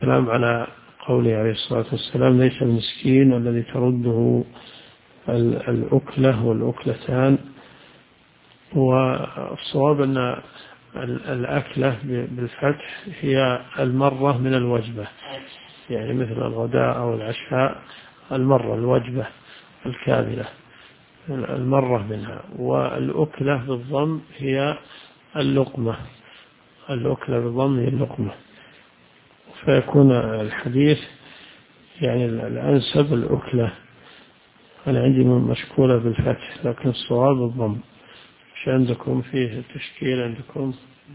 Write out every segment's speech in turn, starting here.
السلام على قوله عليه الصلاة والسلام: ليس المسكين الذي ترده الأكلة والأكلتان. والصواب أن الأكلة بالفتح هي المرة من الوجبة، يعني مثل الغداء أو العشاء، المرة الوجبة الكاملة المرة منها. والأكلة بالضم هي اللقمة، الأكلة بالضم هي اللقمة، فيكون الحديث يعني الأنسب الأكلة. أنا عندي مشكولة بالفتح لكن الصواب الضم. مش عندكم فيه تشكيل عندكم؟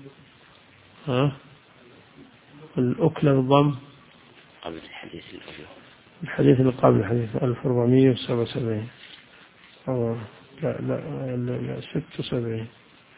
الأكلة بالضم قبل الحديث اللي قبل الحديث 1477 أو لا 76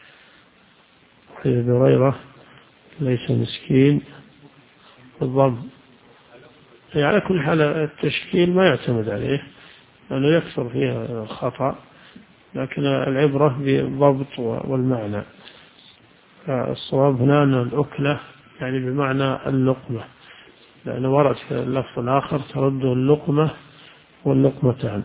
حديث هريرة: ليس مسكين بالضم. على كل حال التشكيل ما يعتمد عليه لأنه يكثر فيها الخطأ، لكن العبرة بالضبط والمعنى. الصواب هنا أن الأكلة يعني بمعنى اللقمة، لأنه ورد في اللفظ الآخر: ترده اللقمة واللقمتان.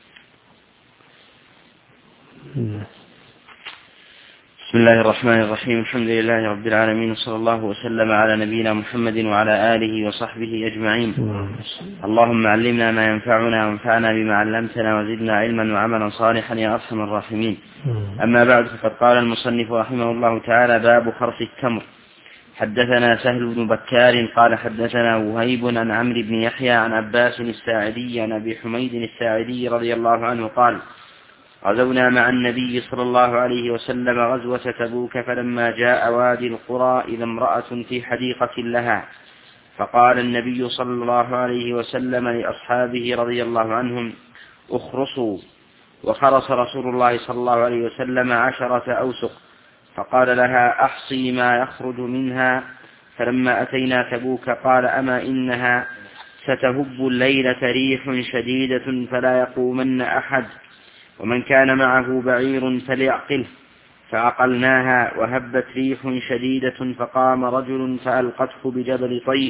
بسم الله الرحمن الرحيم. الحمد لله رب العالمين، وصلى الله وسلم على نبينا محمد وعلى آله وصحبه أجمعين. اللهم علمنا ما ينفعنا وانفعنا بما علمتنا وزدنا علما وعملا صالحا يا أرحم الراحمين. أما بعد، فقد قال المصنف رحمه الله تعالى: باب خرص التمر. حدثنا سهل بن بكار قال حدثنا وهيب عن عمرو بن يحيى عن عباس الساعدي عن أبي حميد الساعدي رضي الله عنه قال: غزونا مع النبي صلى الله عليه وسلم غزوة تبوك، فلما جاء وادي القرى إذا امرأة في حديقة لها، فقال النبي صلى الله عليه وسلم لأصحابه رضي الله عنهم: اخرصوا. وخرص رسول الله صلى الله عليه وسلم 10 أوسق، فقال لها: أحصي ما يخرج منها. فلما أتينا تبوك قال: أما إنها ستهب الليلة ريح شديدة فلا يقومن أحد، ومن كان معه بعير فليعقله. فعقلناها وهبت ريح شديدة، فقام رجل فألقته بجبل طيء،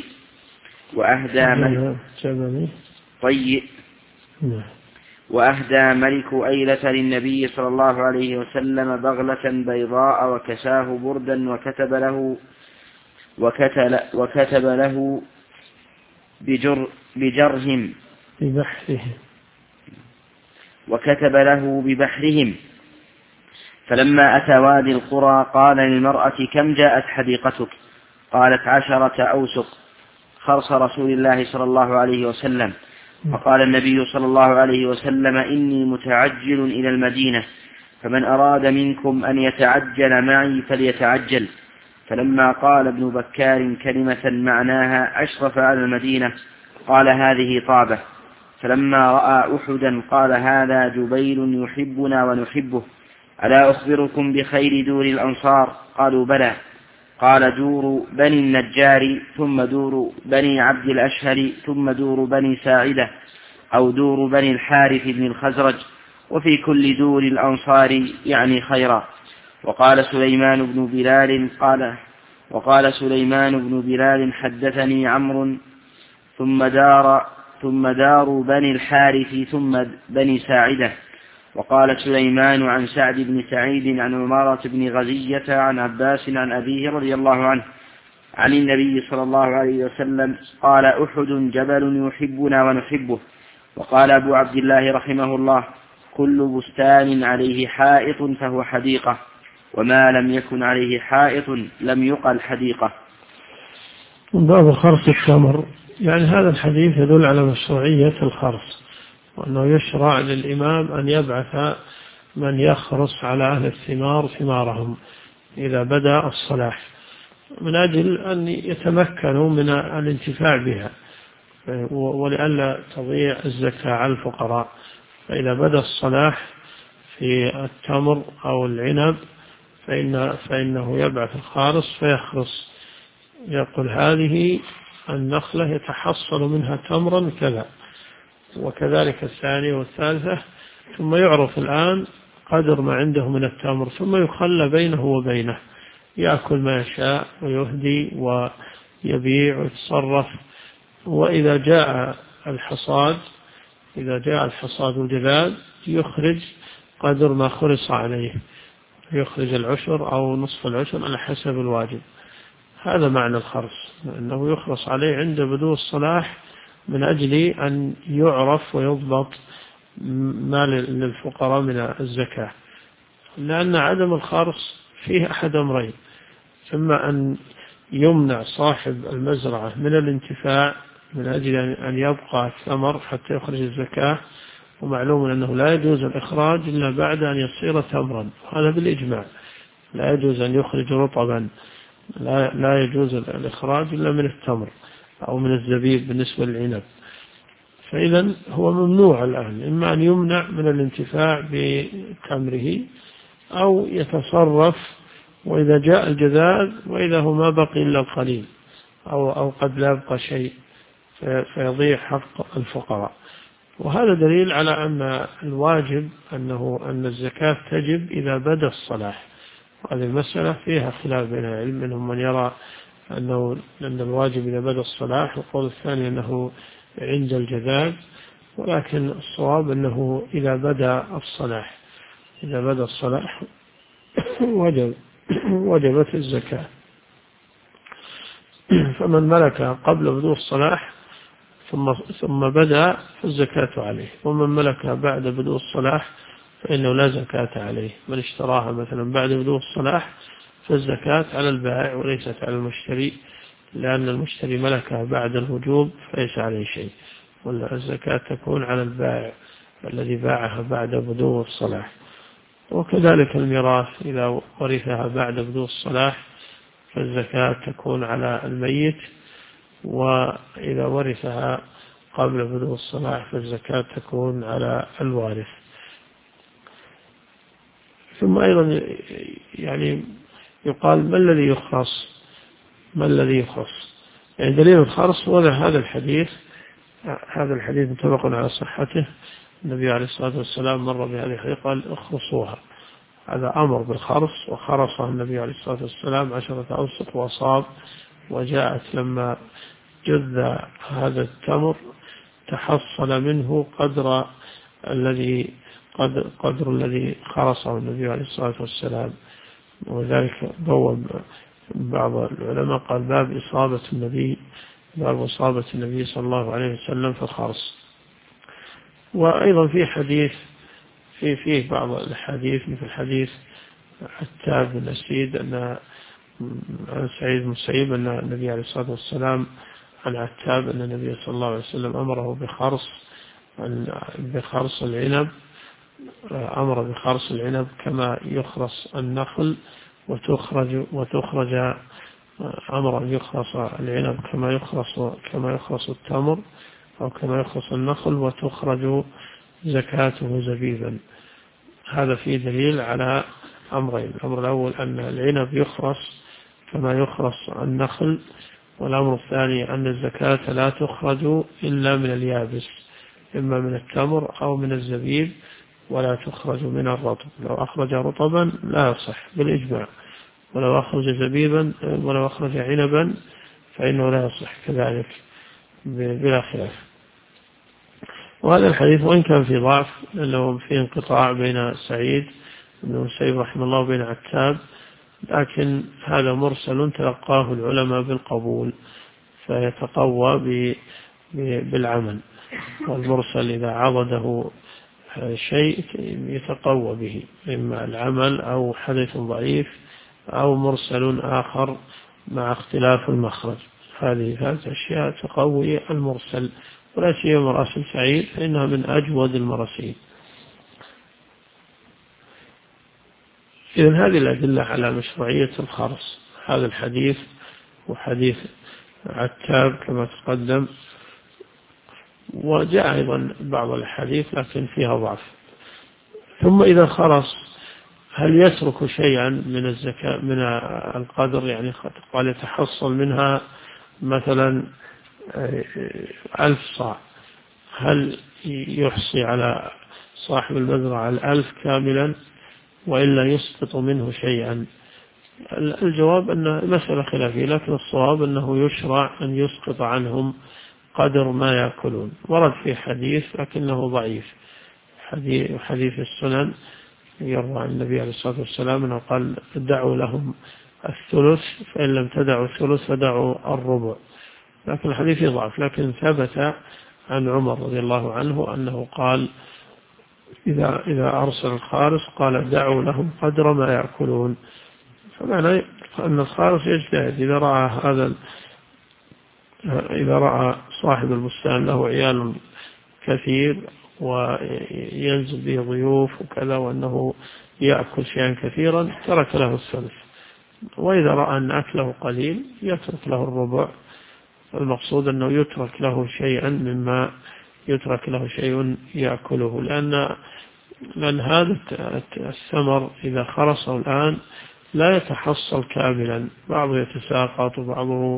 وأهدى ملك أيلة للنبي صلى الله عليه وسلم بغلة بيضاء، وكساه بردا، وكتب له بجرهم وكتب له ببحرهم. فلما أتى وادي القرى قال للمرأة: كم جاءت حديقتك؟ قالت: 10 أوسق، خرص رسول الله صلى الله عليه وسلم. فقال النبي صلى الله عليه وسلم: إني متعجل إلى المدينة، فمن أراد منكم أن يتعجل معي فليتعجل. فلما قال ابن بكار كلمة معناها أشرف على المدينة قال: هذه طابة. فلما رأى أحدا قال: هذا جبيل يحبنا ونحبه، ألا أخبركم بخير دور الأنصار؟ قالوا: بلى. قال: دور بني النجار، ثم دور بني عبد الأشهر، ثم دور بني ساعدة، أو دور بني الحارث بن الخزرج، وفي كل دور الأنصار يعني خيرا. وقال سليمان بن بلال حدثني عمرو: ثم دار بني الحارث، ثم بني ساعدة. وقال سليمان عن سعد بن سعيد عن عمارة بن غزية عن عباس عن أبيه رضي الله عنه عن النبي صلى الله عليه وسلم قال: أحد جبل يحبنا ونحبه. وقال أبو عبد الله رحمه الله: كل بستان عليه حائط فهو حديقة، وما لم يكن عليه حائط لم يقل حديقة. باب خرص التمر، يعني هذا الحديث يدل على مشروعية الخرص، وأنه يشرع للإمام أن يبعث من يخرص على أهل الثمار ثمارهم إذا بدأ الصلاح، من أجل أن يتمكنوا من الانتفاع بها، ولئلا تضيع الزكاة على الفقراء. فإذا بدأ الصلاح في التمر أو العنب فإنه يبعث الخارص فيخرص، يقول: هذه النخلة يتحصل منها تمرا كذا، وكذلك الثانية والثالثة، ثم يعرف الآن قدر ما عنده من التمر، ثم يخلى بينه وبينه، يأكل ما يشاء ويهدي ويبيع ويتصرف وإذا جاء الحصاد والجذاذ يخرج قدر ما خرص عليه، يخرج العشر أو نصف العشر على حسب الواجب. هذا معنى الخرص، أنه يخرص عليه عند بدو الصلاح من أجل أن يعرف ويضبط ما للفقراء من الزكاة. لأن عدم الخرص فيه أحد أمرين: ثم أن يمنع صاحب المزرعة من الانتفاع من أجل أن يبقى الثمر حتى يخرج الزكاة، ومعلوم أنه لا يجوز الإخراج إلا بعد أن يصير تمرا، هذا بالإجماع. لا يجوز أن يخرج رطبا، لا يجوز الإخراج إلا من التمر أو من الزبيب بالنسبة للعنب. فإذا هو ممنوع الآن، إما أن يمنع من الانتفاع بتمره أو يتصرف، وإذا جاء الجذاذ وإذا هو ما بقي إلا القليل أو قد لا يبقى شيء فيضيع حق الفقراء. وهذا دليل على أن الواجب أن الزكاة تجب إذا بدا الصلاح. هذه المسألة فيها خلاف بين العلم، منهم من يرى أن الواجب إذا بدا الصلاح، والقول الثاني أنه عند الجذاذ، ولكن الصواب أنه إذا بدا الصلاح وجبت الزكاة. فمن ملك قبل بدو الصلاح ثم بدأ فالزكاة عليه، ومن ملكها بعد بدو الصلاح فإنه لا زكاة عليه. من اشتراها مثلا بعد بدو الصلاح فالزكاة على البائع وليست على المشتري، لأن المشتري ملكها بعد الوجوب فليس عليه شيء، والزكاة تكون على البائع الذي باعها بعد بدو الصلاح. وكذلك الميراث إذا ورثها بعد بدو الصلاح فالزكاة تكون على الميت، وإذا ورثها قبل بدو الصلاح فالزكاة تكون على الوارث. ثم أيضا يعني يقال ما الذي يخص؟ يعني دليل الخرص هو هذا الحديث متفق على صحته. النبي عليه الصلاة والسلام مر بهذه الحديث قال اخرصوها، هذا أمر بالخرص، وخرصها النبي عليه الصلاة والسلام 10 أوسق وأصاب. وجاءت لما جذ هذا التمر تحصل منه قدر الذي خرصه النبي عليه الصلاة والسلام. وذلك بوب بعض العلماء قال باب إصابة النبي صلى الله عليه وسلم في الخرص. وأيضا في حديث فيه بعض الحديث مثل حديث عتاب بن أسيد عن سعيد بن المسيب أن النبي عليه الصلاة والسلام عن عتاب أن النبي صلى الله عليه وسلم أمره بخرص العنب، أمر بخرص العنب كما يخرص النخل وتخرج أمر أن يخرص العنب كما يخرص التمر أو كما يخرص النخل وتخرج زكاته زبيبا. هذا فيه دليل على أمرين: الأمر الأول أن العنب يخرص كما يخرص النخل، والأمر الثاني أن الزكاة لا تخرج إلا من اليابس، إما من التمر أو من الزبيب، ولا تخرج من الرطب. لو أخرج رطبا لا يصح بالإجماع، ولو أخرج عنبا فإنه لا يصح كذلك بلا خلاف. وهذا الحديث وإن كان في ضعف لأنه فيه انقطاع بين سعيد بن المسيب رحمه الله وبين عتاب، لكن هذا مرسل تلقاه العلماء بالقبول فيتقوى بالعمل، والمرسل إذا عضده شيء يتقوى به، إما العمل أو حديث ضعيف أو مرسل آخر مع اختلاف المخرج. هذه أشياء تقوي المرسل، ولا سيما مراسل سعيد فإنها من أجود المراسيل. إذن هذه الأدلة على مشروعية الخرص، هذا الحديث وحديث عتاب كما تقدم، وجاء أيضا بعض الحديث لكن فيها ضعف. ثم إذا خرص هل يترك شيئا من الزكاة من القدر؟ يعني قال يتحصل منها مثلا 1000 صاع، هل يحصي على صاحب المزرعة 1000 كاملا وإلا يسقط منه شيئا؟ الجواب أن مسألة خلافية، لكن الصواب أنه يشرع أن يسقط عنهم قدر ما يأكلون. ورد في حديث لكنه ضعيف، حديث السنن يروى عن النبي عليه الصلاة والسلام أنه قال دعوا لهم الثلث، فإن لم تدعوا الثلث فدعوا الربع، لكن الحديث ضعف. لكن ثبت عن عمر رضي الله عنه أنه قال إذا أرسل الخارس قال دعوا لهم قدر ما يأكلون. فمعنى أن الخارس يجتهد إذا رأى صاحب البستان له عيال كثير وينزل به ضيوف وكذا وأنه يأكل شيئا كثيرا ترك له الثلث، وإذا رأى أن أكله قليل يترك له الربع. المقصود أنه يترك له شيئا مما يترك له شيء يأكله، لأن هذا الثمر إذا خرصه الآن لا يتحصل كاملا، بعضه يتساقط وبعضه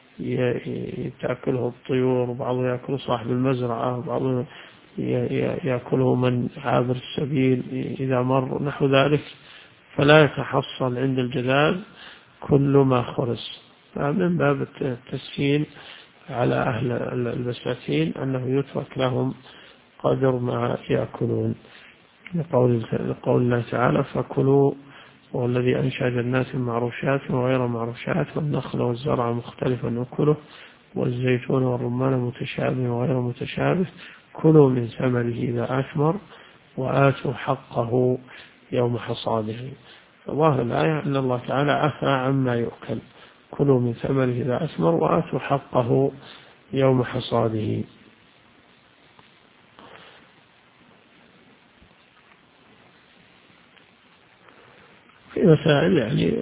تأكله الطيور وبعضه يأكله صاحب المزرعة وبعضه يأكله من عابر السبيل إذا مر نحو ذلك، فلا يتحصل عند الجذاذ كل ما خرس. فمن باب التسهيل على أهل البساتين أنه يترك لهم قدر ما يأكلون، لقول الله تعالى فكلوا والذي أنشأ جنات معروشات وغير معروشات والنخل والزرع مختلفا أكله والزيتون والرمان متشابه وغير متشابه كلوا من ثمره إذا أثمر وآتوا حقه يوم حصاده. فظاهر الآية أن الله تعالى عفى عما يؤكل، كلوا من ثمره إذا أثمر وآتوا حقه يوم حصاده. في مسائل يعني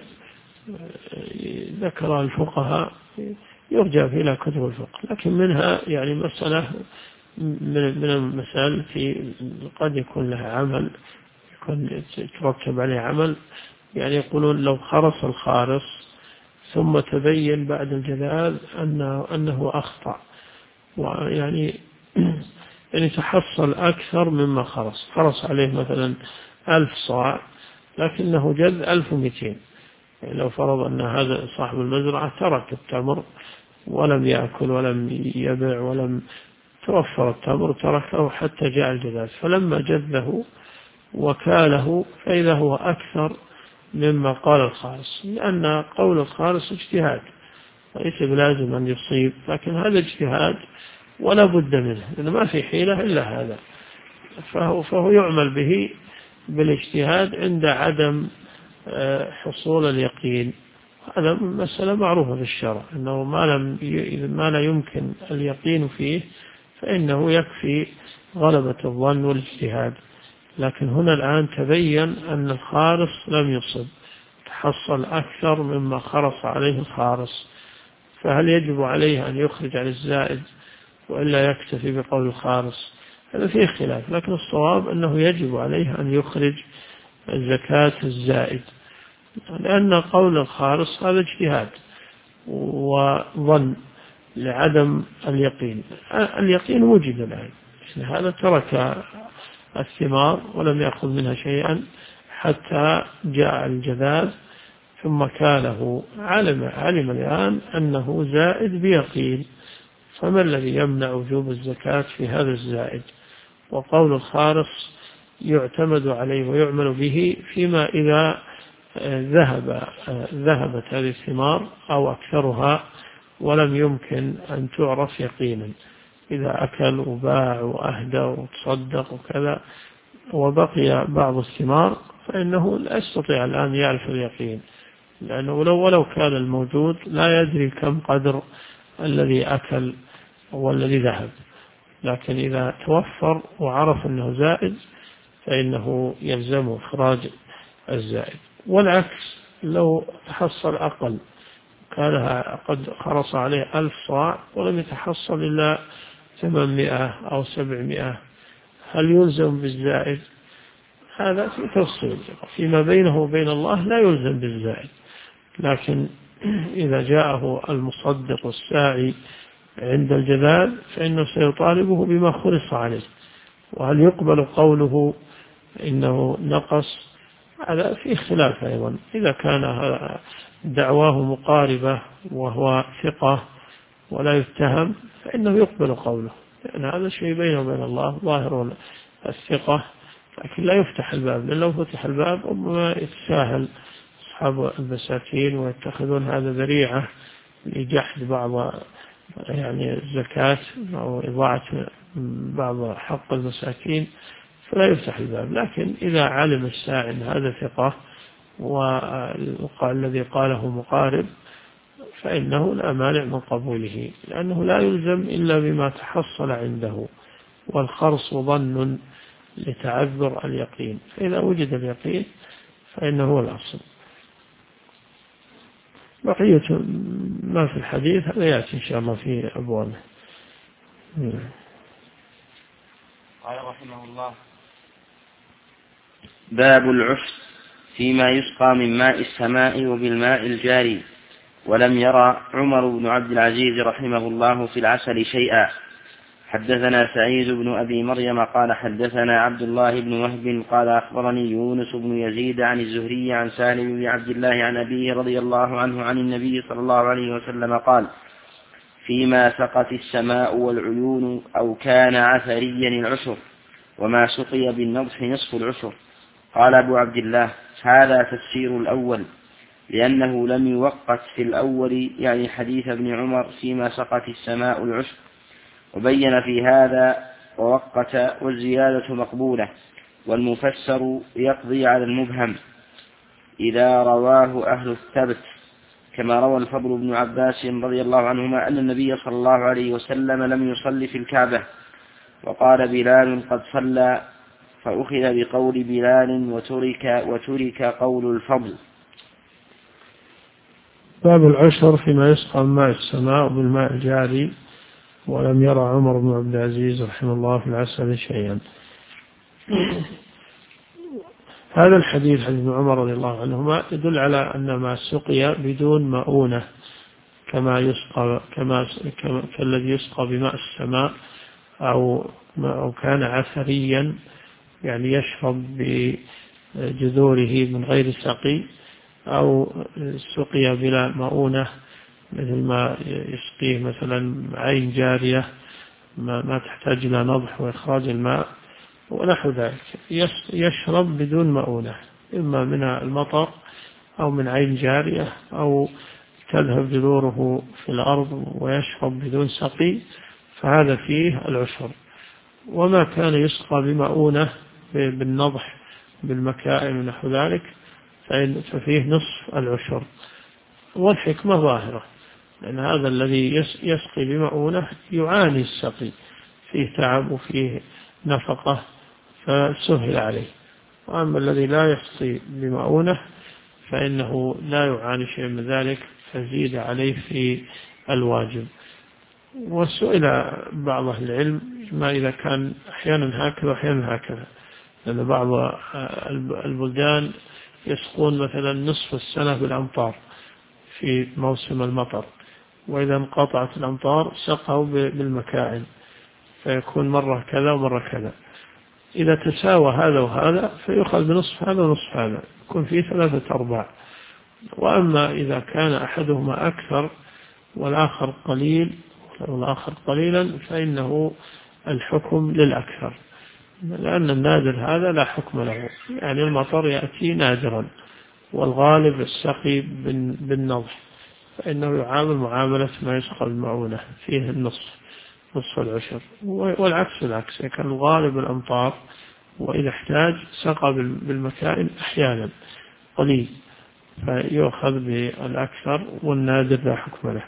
ذكر الفقهاء يرجع إلى كتب الفقه، لكن منها يعني مسألة من المسائل التي قد يكون لها عمل، يكون يترتب عليه عمل. يعني يقولون لو خرص الخارص ثم تبين بعد الجذاذ أنه أخطأ، ويعني يعني تحصل أكثر مما خرص عليه مثلا 1000 صاع لكنه جذ 1200. يعني لو فرض أن هذا صاحب المزرعة ترك التمر ولم يأكل ولم يبيع ولم توفر التمر تركه حتى جاء الجذاذ، فلما جذه وكاله فإذا هو أكثر مما قال الخارص، لأن قول الخارص اجتهاد ليس بلازم أن يصيب، لكن هذا اجتهاد ولا بد منه لأن ما في حيلة إلا هذا، فهو يعمل به بالاجتهاد عند عدم حصول اليقين. هذا مسألة معروفة في الشرع أنه ما لا يمكن اليقين فيه فإنه يكفي غلبة الظن والاجتهاد. لكن هنا الآن تبين أن الخارص لم يصب، تحصل أكثر مما خرص عليه الخارص، فهل يجب عليه أن يخرج عن الزائد وإلا يكتفي بقول الخارص؟ هذا فيه خلاف، لكن الصواب أنه يجب عليه أن يخرج زكاة الزائد، لأن قول الخارص هذا اجتهاد وظن لعدم اليقين. اليقين وجد الآن، هذا ترك الثمار ولم يأخذ منها شيئا حتى جاء الجذاذ ثم كاله، علم الآن أنه زائد بيقين، فما الذي يمنع وجوب الزكاة في هذا الزائد؟ وقول الخارص يعتمد عليه ويعمل به فيما إذا ذهبت هذه الثمار أو أكثرها ولم يمكن أن تعرف يقينا، إذا أكل وباع وأهدى وتصدق وكذا وبقي بعض الثمار فإنه لا يستطيع الآن يعرف اليقين، لأنه ولو كان الموجود لا يدري كم قدر الذي أكل والذي ذهب، لكن إذا توفر وعرف أنه زائد فإنه يلزمه إخراج الزائد. والعكس لو تحصل أقل، كان قد خرص عليه 1000 صاع ولم يتحصل إلا 800 أو 700، هل يلزم بالزائد؟ هذا في تفصيل فيما بينه وبين الله، لا يلزم بالزائد، لكن إذا جاءه المصدق الساعي عند الجذاذ فإنه سيطالبه بما خرص عليه، وهل يقبل قوله إنه نقص؟ هذا في خلاف أيضا، إذا كان دعواه مقاربة وهو ثقة ولا يتهم فإنه يقبل قوله، لأن هذا شيء بينه وبين الله ظاهر الثقة، لكن لا يفتح الباب، لأن لو فتح الباب ربما يتساهل أصحاب المساكين ويتخذون هذا ذريعة لجحد بعض الزكاة أو إضاعة بعض حق المساكين، فلا يفتح الباب. لكن إذا علم الساعي أن هذا ثقة والذي قاله مقارب فإنه لا مانع من قبوله، لأنه لا يلزم إلا بما تحصل عنده، والخرص ظن لتعذر اليقين، فإذا وجد اليقين فإنه هو الأصل. بقية ما في الحديث هذا يأتي إن شاء الله في أبوابه. قال رحمه الله: باب العشر فيما يسقى من ماء السماء وبالماء الجاري. ولم يرى عمر بن عبد العزيز رحمه الله في العسل شيئا. حدثنا سعيد بن أبي مريم قال حدثنا عبد الله بن وهب قال أخبرني يونس بن يزيد عن الزهري عن سالم بن عبد الله عن أبيه رضي الله عنه عن النبي صلى الله عليه وسلم قال: فيما سقت السماء والعيون أو كان عثريا العشر، وما سقي بالنضح نصف العشر. قال أبو عبد الله: هذا تفسير الأول، لأنه لم يوقت في الأول يعني حديث ابن عمر فيما سقت السماء العشر، وبين في هذا ووقت والزيادة مقبولة، والمفسر يقضي على المبهم إذا رواه أهل الثبت، كما روى الفضل بن عباس رضي الله عنهما أن النبي صلى الله عليه وسلم لم يصلي في الكعبة، وقال بلال قد صلى، فأخذ بقول بلال وترك قول الفضل. باب العشر فيما يسقى من ماء السماء بالماء الجاري. ولم يرى عمر بن عبد العزيز رحمه الله في العسل شيئا. هذا الحديث حديث ابن عمر رضي الله عنهما يدل على أن ما سقي بدون مؤونة كالذي يسقى بماء السماء أو كان عثريا يعني يشرب بجذوره من غير سقي، أو سقي بلا مؤونة مثل ما يسقيه مثلا عين جارية ما تحتاج إلى نضح وإخراج الماء ونحو ذلك، يشرب بدون مؤونة، إما من المطر أو من عين جارية أو تذهب جذوره في الأرض ويشرب بدون سقي، فهذا فيه العشر. وما كان يسقى بمؤونة بالنضح بالمكائن ونحو ذلك ففيه نصف العشر. والحكمة ظاهرة، لأن هذا الذي يسقي بمؤونة يعاني السقي، فيه تعب وفيه نفقة فسهل عليه، وأما الذي لا يسقي بمؤونة فإنه لا يعاني شيء من ذلك فزيد عليه في الواجب. وسئل بعض أهل العلم ما إذا كان أحيانا هكذا وأحيانا هكذا، لأن بعض البلدان يسقون مثلا نصف السنة بالأمطار في موسم المطر، وإذا انقطعت الأمطار سقوا بالمكائن فيكون مرة كذا ومرة كذا. إذا تساوى هذا وهذا فيأخذ بنصف هذا ونصف هذا، يكون فيه 3/4. وأما إذا كان أحدهما أكثر والآخر قليل والآخر قليلا فإنه الحكم للأكثر، لأن النادر هذا لا حكم له، يعني المطر يأتي نادرا والغالب السقي بالنضح، فإنه يعامل معاملة ما يسقى بالمعونة فيه نصف العشر. والعكس العكس، كان الغالب الأمطار وإذا احتاج سقى بالمكائن أحيانا قليل فيؤخذ بالأكثر، والنادر لا حكم له.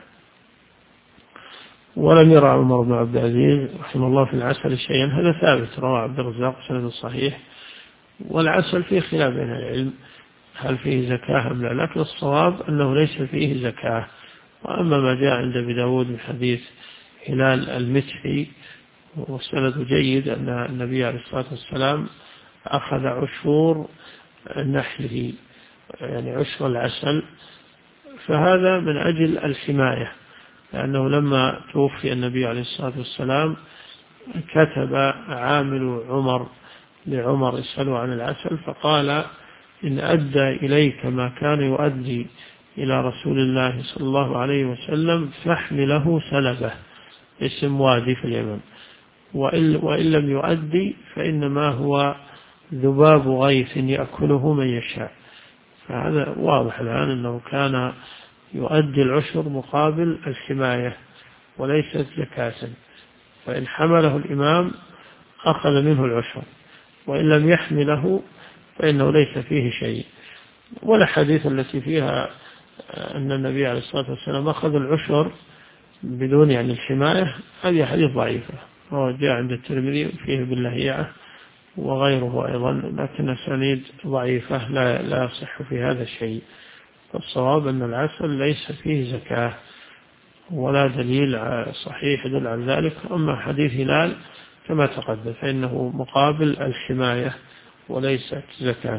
ولم يرى عمر بن عبد العزيز رحمه الله في العسل شيئا، هذا ثابت، رواه عبد الرزاق سند صحيح. والعسل فيه خلاف بين العلم هل فيه زكاة أم لا، لكن الصواب أنه ليس فيه زكاة. وأما ما جاء عند أبي داود من حديث هلال المتحي والسند جيد أن النبي عليه الصلاة والسلام أخذ عشور نحله يعني عشر العسل، فهذا من أجل الحماية، لأنه لما توفي النبي عليه الصلاة والسلام كتب عامل عمر لعمر اسأله عن العسل، فقال إن أدى إليك ما كان يؤدي إلى رسول الله صلى الله عليه وسلم فاحمله سلبة، اسم وادي في اليمن، وإن لم يؤدي فإنما هو ذباب غيث يأكله من يشاء. فهذا واضح الآن أنه كان يؤدي العشر مقابل الحماية وليست زكاة، فإن حمله الإمام أخذ منه العشر، وإن لم يحمله فإنه ليس فيه شيء. والحديث التي فيها أن النبي عليه الصلاة والسلام أخذ العشر بدون يعني الحماية هذه حديث ضعيفة، وهو جاء عند الترمذي فيه باللهيعة وغيره أيضا، لكن أسانيد ضعيفة لا يصح في هذا الشيء. فالصواب أن العسل ليس فيه زكاة ولا دليل صحيح يدل على ذلك. أما حديث هلال كما تقدم فإنه مقابل الحماية وليست زكاة.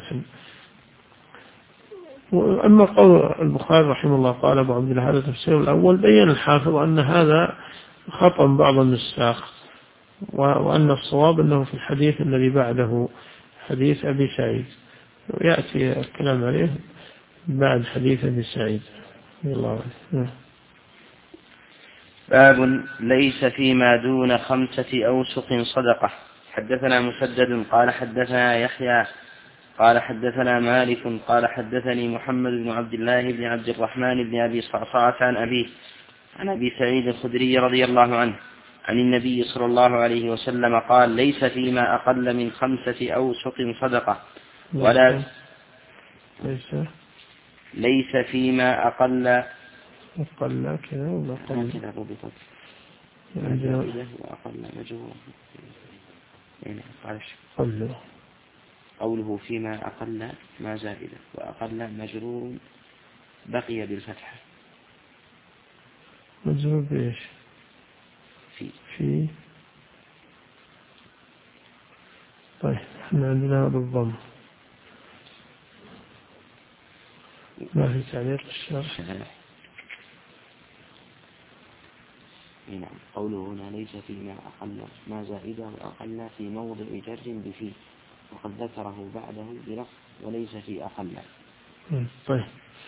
أما قول البخاري رحمه الله قال أبو عبد الله هذا تفسير الأول، بين الحافظ أن هذا خطأ بعض النساخ، وأن الصواب أنه في الحديث الذي بعده حديث أبي سعيد، ويأتي الكلام عليه بعد حديث أبي سعيد الله عليه. باب ليس فيما دون 5 أوسق صدقة. حدثنا مسدد قال حدثنا يحيى قال حدثنا مالك قال حدثني محمد بن عبد الله بن عبد الرحمن بن أبي صعصعة عن أبي سعيد الخدري رضي الله عنه عن النبي صلى الله عليه وسلم قال ليس فيما أقل من 5 أوسق صدقة ولا ليس فيما أقل كذا ولا وأقل مجهول قوله فيما أقل ما زائدة وأقل مجرور بقي بالفتحة. مجرور بإيش؟ في طيب احنا عندنا بالضم ما في تعليق الشرح. نعم. قوله هنا ليس فيما أقل ما زائدة وأقل في موضع جر بفيه، وقد ذكره بعده بلفظ وليس في أقل. طيب.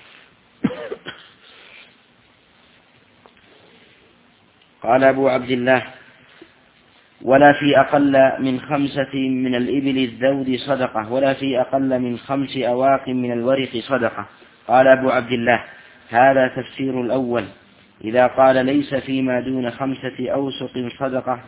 قال أبو عبد الله ولا في أقل من 5 من الإبل الذود صدقة ولا في أقل من 5 أواق من الورق صدقة. قال أبو عبد الله هذا تفسير الأول إذا قال ليس فيما دون 5 أوسق صدقة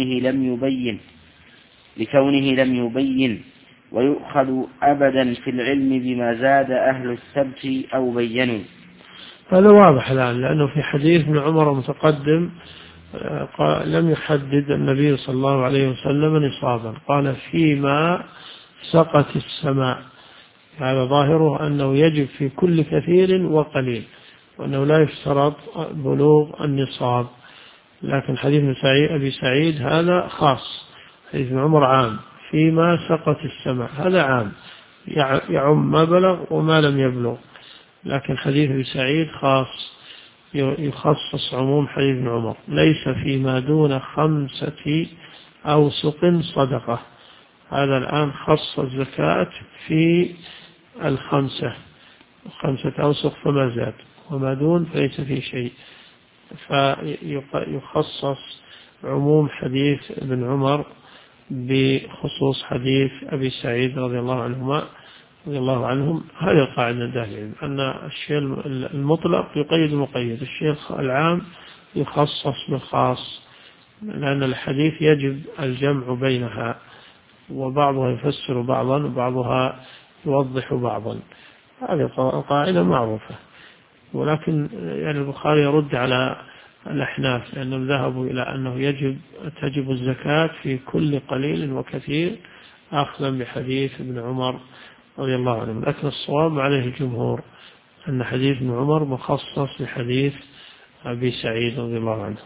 لكونه لم يبين ويؤخذ أبدا في العلم بما زاد أهل الثبت أو بينوا. هذا واضح الآن، لأنه في حديث ابن عمر متقدم لم يحدد النبي صلى الله عليه وسلم نصابا، قال فيما سقت السماء، هذا ظاهره أنه يجب في كل كثير وقليل، وأنه لا يشترط بلوغ النصاب. لكن حديث أبي سعيد هذا خاص، حديث ابن عمر عام فيما سقت السماء، هذا عام يعم ما بلغ وما لم يبلغ. لكن حديث أبي سعيد خاص يخصص عموم حديث ابن عمر ليس فيما دون 5 أوسق صدقة. هذا الآن خص الزكاة في 5 أوسق فما زاد، وما دون فليس فيه شيء، فيخصص عموم حديث ابن عمر بخصوص حديث أبي سعيد رضي الله عنهم. هذه القاعدة الداخلية أن الشيء المطلق يقيد المقيد، الشيء العام يخصص بالخاص، لأن الحديث يجب الجمع بينها، وبعضها يفسر بعضا وبعضها يوضح بعضا. هذه قاعدة معروفة، ولكن يعني البخاري يرد على الأحناف لأنهم ذهبوا إلى أنه تجب الزكاة في كل قليل وكثير أخذا بحديث ابن عمر رضي الله عنه. لكن الصواب عليه الجمهور أن حديث ابن عمر مخصص بحديث أبي سعيد رضي الله عنه.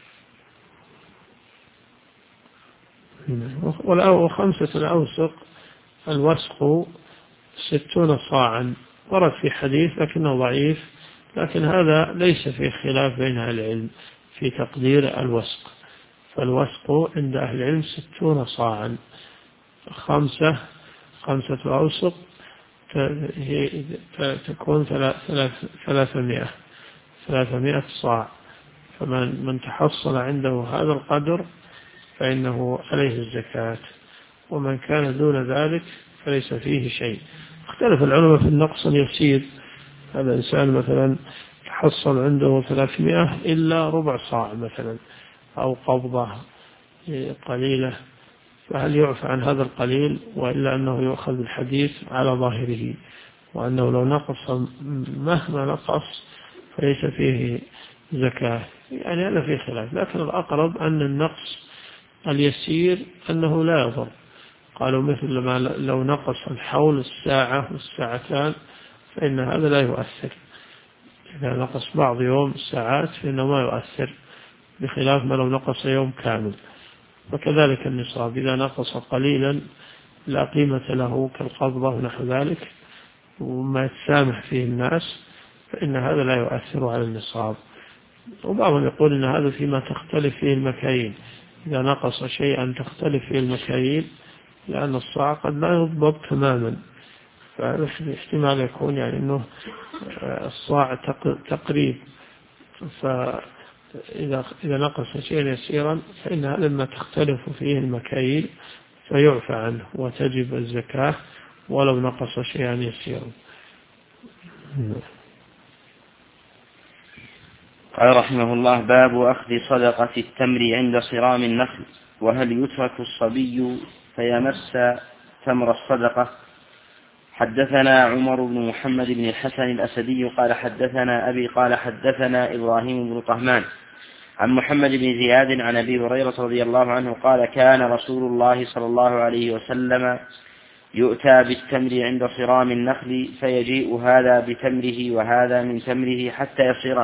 و5 الأوسق الوسق 60 صاعا، ورد في حديث لكنه ضعيف، لكن هذا ليس في خلاف بين أهل العلم في تقدير الوسق، فالوسق عند أهل العلم 60 صاعا. 5 أوسق تكون 300 صاع. فمن تحصل عنده هذا القدر فإنه عليه الزكاة، ومن كان دون ذلك فليس فيه شيء. اختلف العلماء في النقص اليسير. هذا إنسان مثلا تحصل عنده 300 إلا ربع صاع مثلا أو قبضة قليلة، فهل يعفى عن هذا القليل، وإلا أنه يؤخذ الحديث على ظاهره، وأنه لو نقص مهما نقص فليس فيه زكاة؟ يعني هذا فيه خلاف، لكن الأقرب أن النقص اليسير أنه لا يضر. قالوا مثل ما لو نقص الحول الساعة والساعتان فإن هذا لا يؤثر. إذا نقص بعض يوم ساعات فإنه ما يؤثر، بخلاف ما لو نقص يوم كامل. وكذلك النصاب إذا نقص قليلا لا قيمة له كالقبضة ونحو ذلك وما يتسامح فيه الناس، فإن هذا لا يؤثر على النصاب. وبعضهم يقول إن هذا فيما تختلف فيه المكاييل، إذا نقص شيئا تختلف فيه المكاييل، لأن الصاع قد لا يضبط تماما، فهذا احتمال يكون يعني أنه الصاع تقريب، فإذا نقص شيئا يسيرا فإن هذا ما تختلف فيه المكاييل فيعفى عنه وتجب الزكاة ولو نقص شيئا يسيرا. قال رحمه الله: باب أخذ صدقة التمر عند صرام النخل، وهل يترك الصبي فيمس تمر الصدقة؟ حدثنا عمر بن محمد بن الحسن الأسدي قال حدثنا أبي قال حدثنا إبراهيم بن طهمان عن محمد بن زياد عن أبي هريرة رضي الله عنه قال: كان رسول الله صلى الله عليه وسلم يؤتى بالتمر عند صرام النخل، فيجيء هذا بتمره وهذا من تمره حتى يصير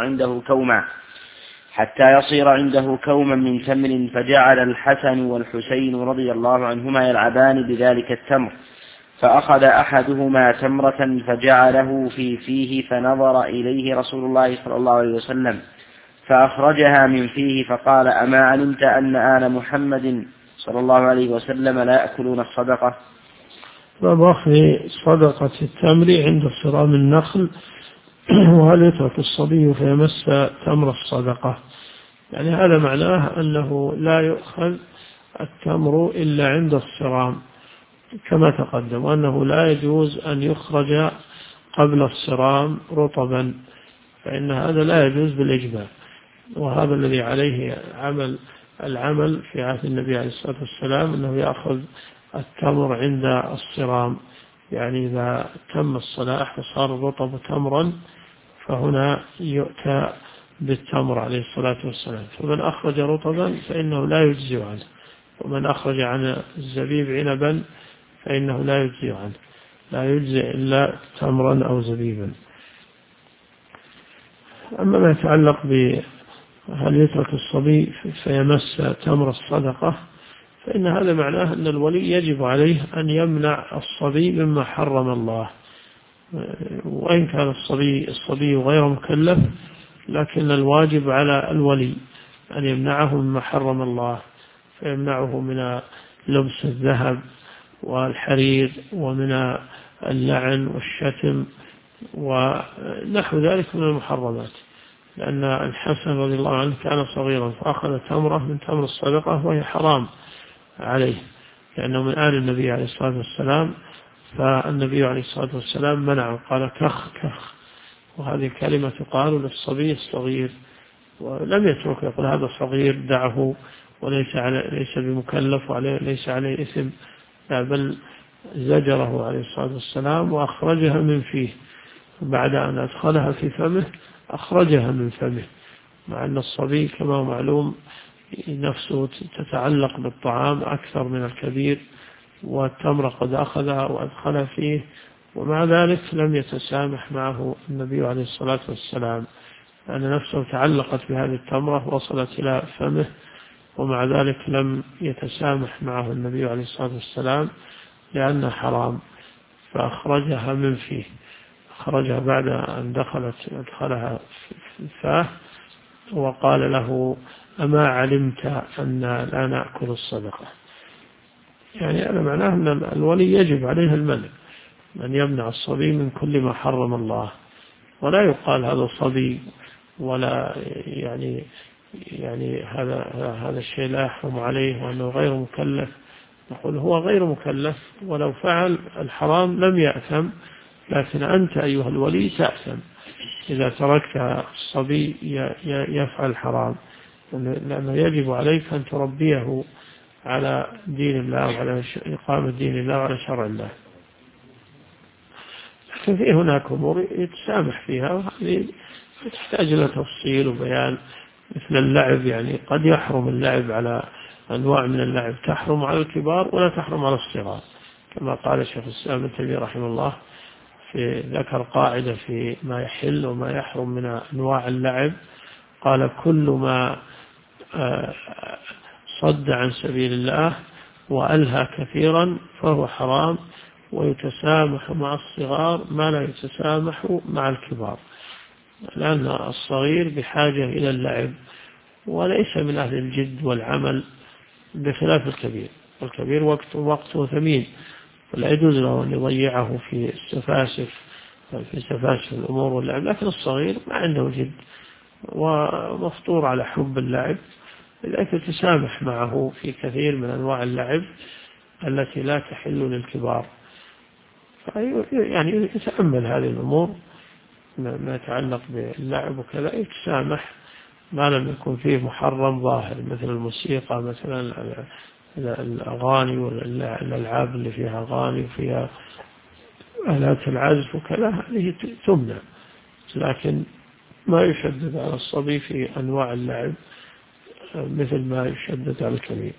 عنده كوما من تمر، فجعل الحسن والحسين رضي الله عنهما يلعبان بذلك التمر، فأخذ أحدهما تمرة فجعله في فيه، فنظر إليه رسول الله صلى الله عليه وسلم فأخرجها من فيه، فقال: أما علمت أن آل محمد صلى الله عليه وسلم لا يأكلون الصدقة؟ باب أخذ صدقة التمر عند صرام النخل، وهل يترك الصبي فيمس تمر الصدقة؟ يعني هذا معناه أنه لا يؤخذ التمر إلا عند الصرام كما تقدم، وأنه لا يجوز أن يخرج قبل الصرام رطبا، فإن هذا لا يجوز بالإجماع. وهذا الذي عليه العمل في عهد النبي عليه الصلاة والسلام، أنه يأخذ التمر عند الصرام، يعني إذا تم الصلاح وصار الرطب تمرا فهنا يؤتى بالتمر عليه الصلاة والسلام. فمن أخرج رطبا فإنه لا يجزي عنه، ومن أخرج عن الزبيب عنبا فإنه لا يجزي عنه، لا يجزي إلا تمرا أو زبيبا. أما ما يتعلق بهل يترك الصبي فيمس تمر الصدقة، فإن هذا معناه أن الولي يجب عليه أن يمنع الصبي مما حرم الله، وإن كان الصبي غير مكلف، لكن الواجب على الولي أن يمنعه مما حرم الله، فيمنعه من لبس الذهب والحرير ومن اللعن والشتم ونحو ذلك من المحرمات، لأن الحسن رضي الله عنه كان صغيرا فأخذ تمرة من تمر الصدقة وهي حرام عليه، لأنه من آل النبي عليه الصلاة والسلام، فالنبي عليه الصلاة والسلام منعه، قال كخ كخ، وهذه كلمة تقال للصبي الصغير، ولم يترك يقول هذا صغير دعه ليس بمكلف وليس عليه إثم، بل زجره عليه الصلاة والسلام وأخرجها من فيه، بعد أن أدخلها في فمه أخرجها من فمه، مع أن الصبي كما هو معلوم نفسه تتعلق بالطعام أكثر من الكبير، والتمر قد أخذها وأدخلها فيه، ومع ذلك لم يتسامح معه النبي عليه الصلاة والسلام، لأن نفسه تعلقت بهذه التمرة وصلت إلى فمه، ومع ذلك لم يتسامح معه النبي عليه الصلاة والسلام لأنها حرام، فأخرجها من فيه، أخرجها بعد أن أدخلها في الفاه، وقال له: أما علمت أن لا نأكل الصدقة؟ يعني هذا معناه أن الولي يجب عليه المنع، من يمنع الصبي من كل ما حرم الله. ولا يقال هذا صبي، ولا يعني هذا الشيء لا يحرم عليه وأنه غير مكلف. نقول هو غير مكلف، ولو فعل الحرام لم يأثم، لكن أنت أيها الولي تأثم إذا تركت الصبي يفعل الحرام، لأنه يجب عليك أن تربيه على دين الله وعلى إقامة دين الله وعلى شرع الله. لكن في هناك أمور يتسامح فيها، وهذه تحتاج إلى تفصيل وبيان، مثل اللعب. يعني قد يحرم اللعب على أنواع من اللعب تحرم على الكبار ولا تحرم على الصغار، كما قال الشيخ الإسلام ابن تيمية رحمه الله في ذكر قاعدة في ما يحل وما يحرم من أنواع اللعب. قال كل ما صد عن سبيل الله وألهى كثيرا فهو حرام، ويتسامح مع الصغار ما لا يتسامح مع الكبار، لأن الصغير بحاجة إلى اللعب وليس من أهل الجد والعمل، بخلاف الكبير. والكبير وقته ثمين، ولا يجوز له أن يضيعه في سفاسف الأمور واللعب. لكن الصغير ما عنده جد ومفطور على حب اللعب، لذلك تسامح معه في كثير من أنواع اللعب التي لا تحل للكبار. يعني يتأمل هذه الأمور ما يتعلق باللعب وكذا، يتسامح ما لم يكن فيه محرم ظاهر، مثل الموسيقى مثلا، الأغاني والألعاب اللي فيها أغاني وفيها آلات العزف وكذا، هذه تمنع. لكن ما يشدد على الصبي في أنواع اللعب مثل ما يشدد على الكبير.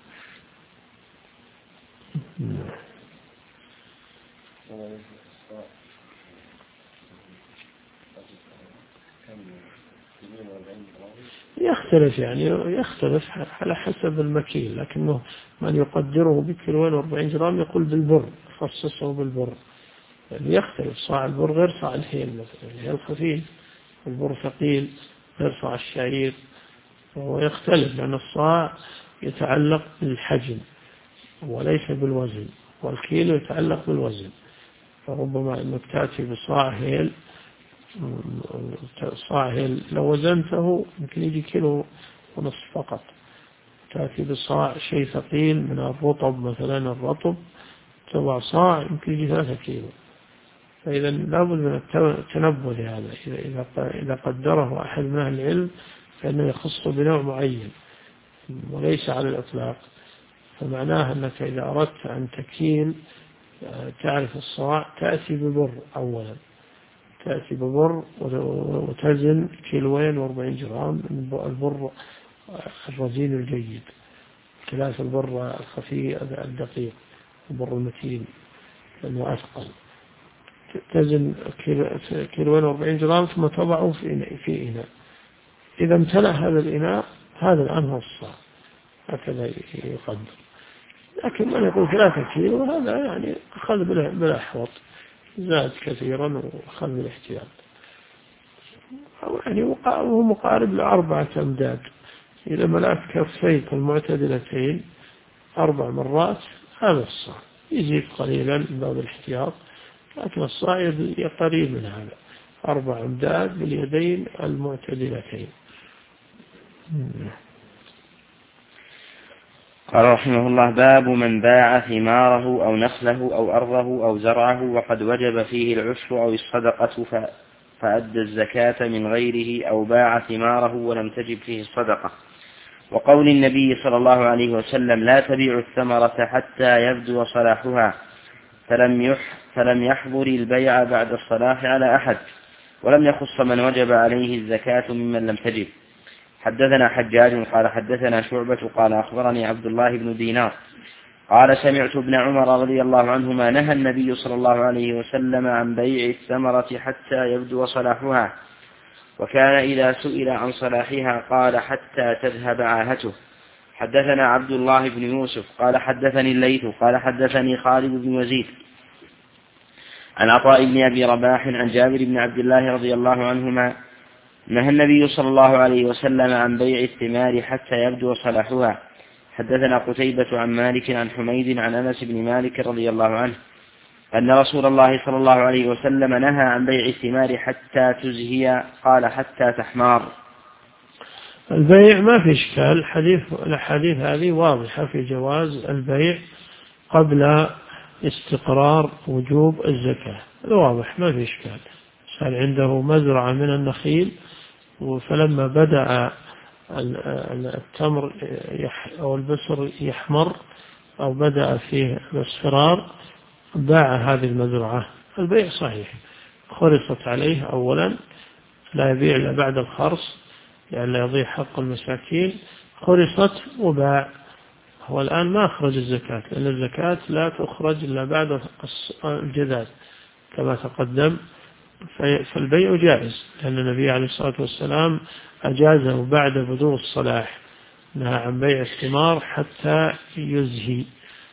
يختلف، يعني يختلف على حسب المكيل، لكنه من يقدره بكيلوين 40 جرام يقول بالبر، خصصه بالبر. يعني يختلف، صاع البر غير صاع الهيل مثلا، الهيل خفيف، البر ثقيل غير صاع الشعير، وهو يختلف لأن الصاع يتعلق بالحجم وليس بالوزن، والكيلو يتعلق بالوزن. فربما أنك تأتي بصاع هيل، لو وزنته يمكن يجي كيلو ونصف فقط. تأتي بصاع شيء ثقيل من الرطب مثلا، الرطب تضع صاع يمكن يجي 3 كيلو. فإذا لابد من التنبه لهذا. إذا قدره أحد من أهل العلم فإنه يخص بنوع معين وليس على الإطلاق. فمعناه أنك إذا أردت أن تكيل تعرف الصاع، تأتي ببر أولا، تأتي ببر وتزن 240 جرام من البر الرزين الجيد، خلاف البر الخفي الدقيق، البر المتين لأنه أثقل. تزن 240 جرام ثم تضعه في إناء. إذا امتلأ هذا الإناء، هذا الآن هو الصاع، هكذا يقدر. لكن من يقول 3 كيلو هذا يعني أخذ بالأحوط، زاد كثيرا وأخذ بالاحتياط. يعني هو مقارب ل4 أمداد. إذا ملأت كفيك المعتدلتين 4 مرات هذا الصاع، يزيد قليلا من باب الاحتياط، لكن الصاع قريب من هذا، 4 أمداد باليدين المعتدلتين. قال رحمه الله: باب من باع ثماره أو نخله أو أرضه أو زرعه وقد وجب فيه العشر أو الصدقة فأدى الزكاة من غيره، أو باع ثماره ولم تجب فيه الصدقة. وقول النبي صلى الله عليه وسلم: لا تبيع الثمرة حتى يبدو صلاحها، فلم يحضر البيع بعد الصلاح على أحد، ولم يخص من وجب عليه الزكاة ممن لم تجب. حدثنا حجاج قال حدثنا شعبة قال أخبرني عبد الله بن دينار قال سمعت ابن عمر رضي الله عنهما نهى النبي صلى الله عليه وسلم عن بيع الثمرة حتى يبدو صلاحها، وكان إذا سئل عن صلاحها قال حتى تذهب عاهته. حدثنا عبد الله بن يوسف قال حدثني الليث قال حدثني خالد بن يزيد عن عطاء بن أبي رباح عن جابر بن عبد الله رضي الله عنهما نهى النبي صلى الله عليه وسلم عن بيع الثمار حتى يبدو صلاحها. حدثنا قتيبة عن مالك عن حميد عن أنس بن مالك رضي الله عنه أن رسول الله صلى الله عليه وسلم نهى عن بيع الثمار حتى تزهي، قال حتى تحمار. البيع ما في إشكال، الأحاديث هذه واضحة في جواز البيع قبل استقرار وجوب الزكاة، واضح ما في إشكال. صار عنده مزرعة من النخيل، فلما بدأ التمر أو البصر يحمر أو بدأ فيه الاصفرار باع هذه المزرعة، البيع صحيح، خرصت عليه أولا، لا يبيع إلا بعد الخرص لأن لا يضيع حق المساكين، خرصت وباع. هو الآن ما أخرج الزكاة، لأن الزكاة لا تخرج إلا بعد الجذاذ كما تقدم، فالبيع جائز، لأن النبي عليه الصلاة والسلام أجازه بعد بدو الصلاح، نهى عن بيع الثمار حتى يزهي،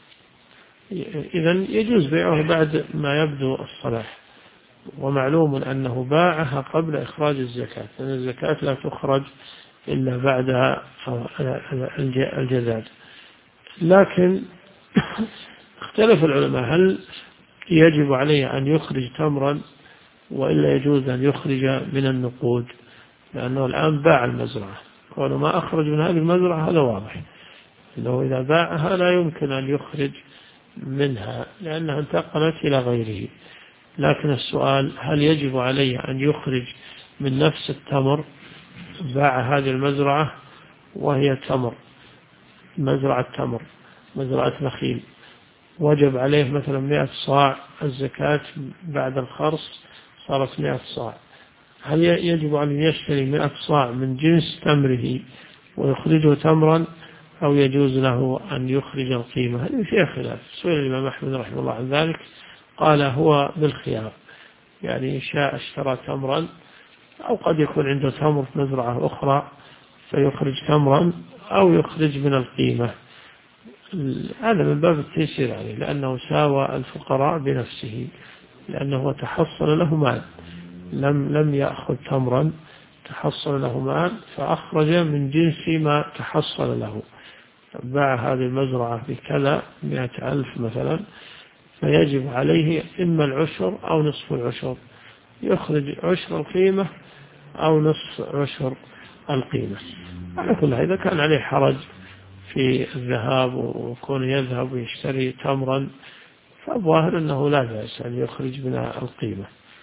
إذن يجوز بيعه بعد ما يبدو الصلاح. ومعلوم أنه باعها قبل إخراج الزكاة، لأن الزكاة لا تخرج إلا بعد الجذاذ. لكن اختلف العلماء هل يجب عليه أن يخرج تمرا وإلا يجوز أن يخرج من النقود، لأنه الآن باع المزرعة، كونه ما أخرج من هذه المزرعة هذا واضح، إنه إذا باعها لا يمكن أن يخرج منها لأنها انتقلت إلى غيره. لكن السؤال هل يجب عليه أن يخرج من نفس التمر؟ باع هذه المزرعة وهي تمر، مزرعة تمر، مزرعة نخيل، وجب عليه مثلا 100 صاع الزكاة بعد الخرص صارت 100 صاع، هل يجب أن يشتري 100 صاع من جنس تمره ويخرجه تمرا، أو يجوز له أن يخرج القيمة؟ هذه فيها خلاف. سئل الإمام أحمد رحمه الله عن ذلك، قال هو بالخيار، يعني شاء اشترى تمرا، أو قد يكون عنده تمر في مزرعة أخرى فيخرج تمرا أو يخرج من القيمة، هذا من باب التيسير عليه، لأنه ساوى الفقراء بنفسه، لأنه تحصل له مال، لم يأخذ تمرا، تحصل له مال فأخرج من جنس ما تحصل له. باع هذه المزرعة بكذا 100,000 مثلا، فيجب عليه إما العشر أو نصف العشر، يخرج عشر القيمة أو نصف عشر القيمة. على كل هذا كان عليه حرج في الذهاب وكون يذهب ويشتري تمرا، فالظاهر أنه لا بأس أن يخرج من القيمة.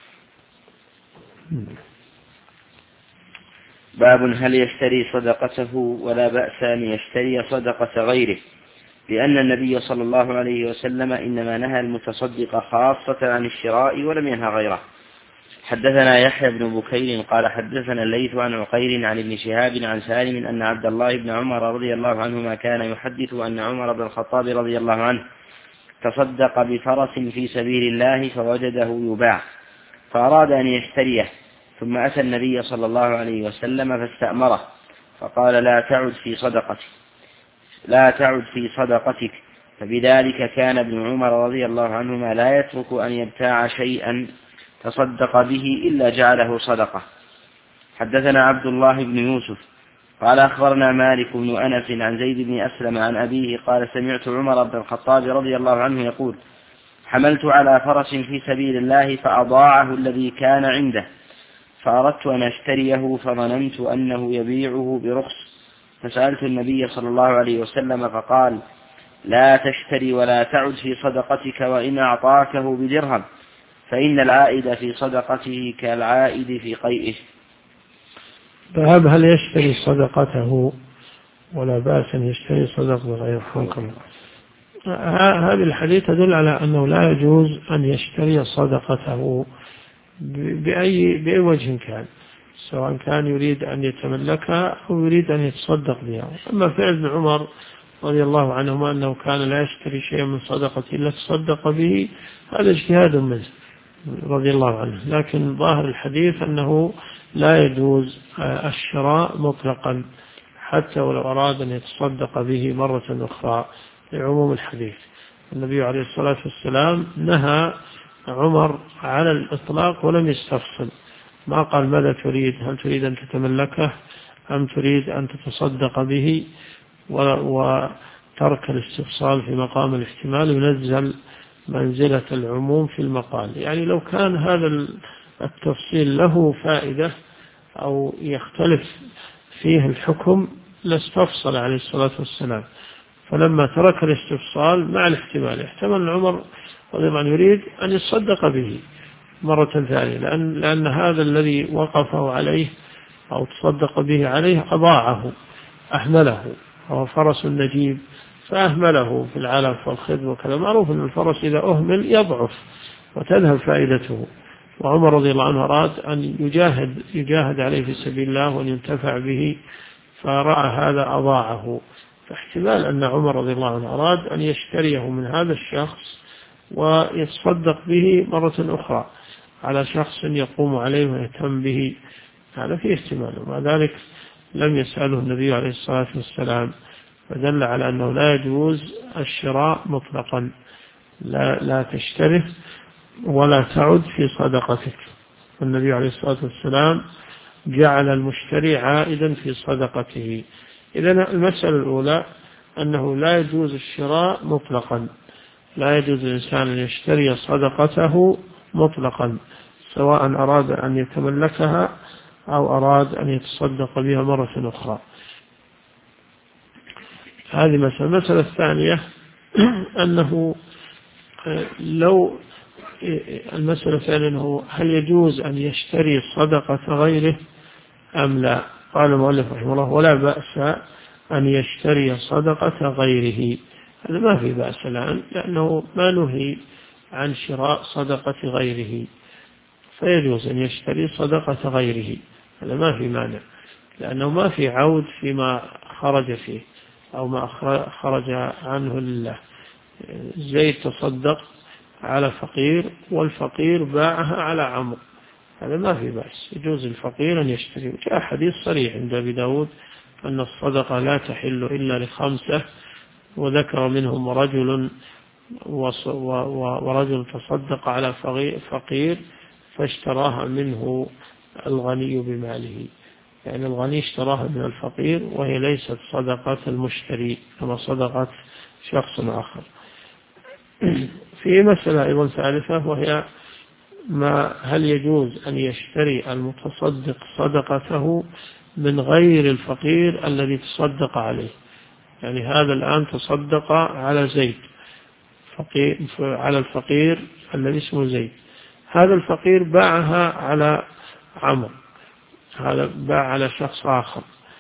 باب هل يشتري صدقته ولا بأس أن يشتري صدقة غيره، لأن النبي صلى الله عليه وسلم إنما نهى المتصدق خاصة عن الشراء ولم ينهى غيره. حدثنا يحيى بن بكير قال حدثنا الليث عن عقيل عن ابن شهاب عن سالم أن عبد الله بن عمر رضي الله عنهما كان يحدث أن عمر بن الخطاب رضي الله عنه تصدق بفرس في سبيل الله فوجده يباع فأراد أن يشتريه، ثم أتى النبي صلى الله عليه وسلم فاستأمره فقال لا تعد في صدقتك، فبذلك كان ابن عمر رضي الله عنهما لا يترك أن يبتاع شيئا تصدق به إلا جعله صدقة. حدثنا عبد الله بن يوسف قال أخبرنا مالك بن أنس عن زيد بن أسلم عن أبيه قال سمعت عمر بن الخطاب رضي الله عنه يقول حملت على فرس في سبيل الله فأضاعه الذي كان عنده، فأردت أن أشتريه فظننت أنه يبيعه برخص، فسألت النبي صلى الله عليه وسلم فقال لا تشتري ولا تعد في صدقتك، وإن أعطاكه بدرهم فإن العائد في صدقته كالعائد في قيئه. فهب هل يشتري صدقته ولا بأس أن يشتري صدقة غير حكم. هذه الحديث تدل على أنه لا يجوز أن يشتري صدقته بأي وجه كان، سواء كان يريد أن يتملكها أو يريد أن يتصدق بها. أما فعل ابن عمر رضي الله عنهما أنه كان لا يشتري شيئا من صدقة إلا تصدق به، هذا اجتهاد منه رضي الله عنه، لكن ظاهر الحديث أنه لا يجوز الشراء مطلقا حتى ولو أراد أن يتصدق به مرة أخرى لعموم الحديث. النبي عليه الصلاة والسلام نهى عمر على الإطلاق ولم يستفصل، ما قال ماذا تريد، هل تريد أن تتملكه أم تريد أن تتصدق به، وترك الاستفصال في مقام الاحتمال ينزل منزلة العموم في المقال. يعني لو كان هذا التفصيل له فائدة أو يختلف فيه الحكم لاستفصل عليه الصلاة والسلام، فلما ترك الاستفصال مع الاحتمال، احتمل عمر رضي الله عنه يريد أن يصدق به مرة ثانية، لأن هذا الذي وقفه عليه أو تصدق به عليه أضاعه، أهمله، هو فرس نجيب فأهمله في العلف والخذ وكذا. معروف أن الفرس إذا أهمل يضعف وتذهب فائدته، وعمر رضي الله عنه أراد أن يجاهد عليه في سبيل الله وأن ينتفع به، فرأى هذا أضاعه، فاحتمال أن عمر رضي الله عنه أراد أن يشتريه من هذا الشخص ويتصدق به مرة أخرى على شخص يقوم عليه ويهتم به، هذا فيه احتمال. ومع ذلك لم يسأله النبي عليه الصلاة والسلام، فدل على أنه لا يجوز الشراء مطلقا، لا تشتري ولا تعد في صدقتك. النبي عليه الصلاة والسلام جعل المشتري عائدا في صدقته. إذن المسألة الأولى أنه لا يجوز الشراء مطلقا، لا يجوز الإنسان أن يشتري صدقته مطلقا، سواء أراد أن يتملكها أو أراد أن يتصدق بها مرة أخرى. هذه المسألة الثانية أنه لو المسألة الثانية أنه هل يجوز أن يشتري صدقة غيره أم لا؟ قال المؤلف رحمه الله: ولا بأس أن يشتري صدقة غيره. هذا ما في بأس الآن، لأنه ما نهي عن شراء صدقة غيره، فيجوز أن يشتري صدقة غيره، هذا ما في مانع، لأنه ما في عود فيما خرج فيه أو ما خرج عنه لله. زيد تصدق على فقير والفقير باعها على عمرو، هذا ما في بأس، يجوز الفقير أن يشتري. جاء حديث صريح عند أبي داود أن الصدقة لا تحل إلا ل5، وذكر منهم ورجل تصدق على فقير فاشتراها منه الغني بماله، يعني الغني اشتراها من الفقير وهي ليست صدقة المشتري كما صدقة شخص آخر. في مسألة أيضا ثالثة، وهي هل يجوز أن يشتري المتصدق صدقته من غير الفقير الذي تصدق عليه؟ يعني هذا الآن تصدق على زيد، على الفقير الذي اسمه زيد، هذا الفقير باعها على عمرو، هذا باع على شخص آخر،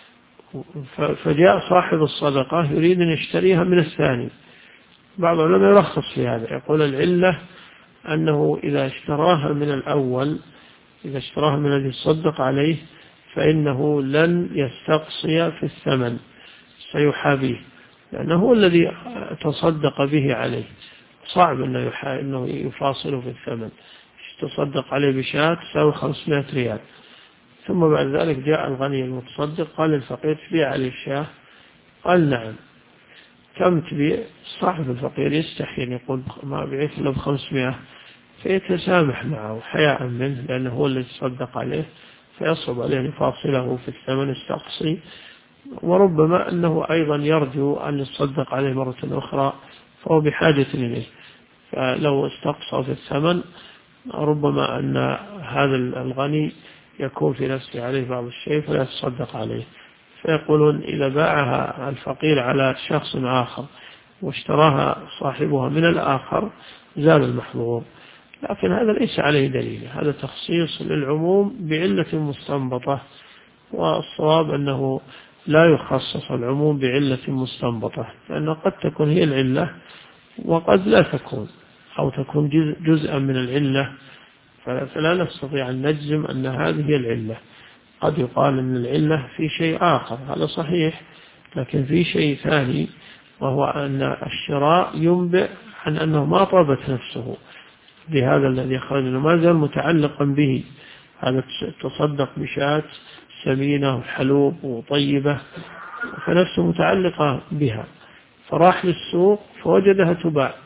فجاء صاحب الصدقة يريد أن يشتريها من الثاني. بعض العلماء يرخص في هذا، يقول العلة أنه إذا اشتراها من الأول، إذا اشتراها من الذي يصدق عليه، فإنه لن يستقصي في الثمن، سيحابيه، لأنه هو الذي تصدق به عليه، صعب أنه يفاصله في الثمن. تصدق عليه بشاة تساوي 500 ريال، ثم بعد ذلك جاء الغني المتصدق قال للفقير: تبيع عليه الشاة؟ قال: نعم. كم تبيع؟ صاحب الفقير يستحي يقول: ما بعت إلا ب500، فيتسامح معه حياء منه، لأنه هو الذي تصدق عليه، فيصعب عليه أن يفاصله في الثمن استقصي، وربما أنه أيضا يرجو أن يصدق عليه مرة أخرى فهو بحاجة إليه، فلو استقصى في الثمن ربما أن هذا الغني يكون في نفسه عليه بعض الشيء فلا يتصدق عليه، فيقولون إذا باعها الفقير على شخص آخر واشتراها صاحبها من الآخر زال المحظور. لكن هذا ليس عليه دليل، هذا تخصيص للعموم بعلة مستنبطة، والصواب أنه لا يخصص العموم بعلة مستنبطة، لأنه قد تكون هي العلة وقد لا تكون، أو تكون جزءا من العلة، فلا نستطيع أن نجزم أن هذه هي العلة. قد يقال أن العلة في شيء آخر، هذا صحيح، لكن في شيء ثاني، وهو أن الشراء ينبئ عن أنه ما طابت نفسه بهذا الذي خرج، ما زال متعلقا به، هذا تصدق بشاة سمينة وحلوب وطيبة، فنفسه متعلقة بها، فراح للسوق فوجدها تباع،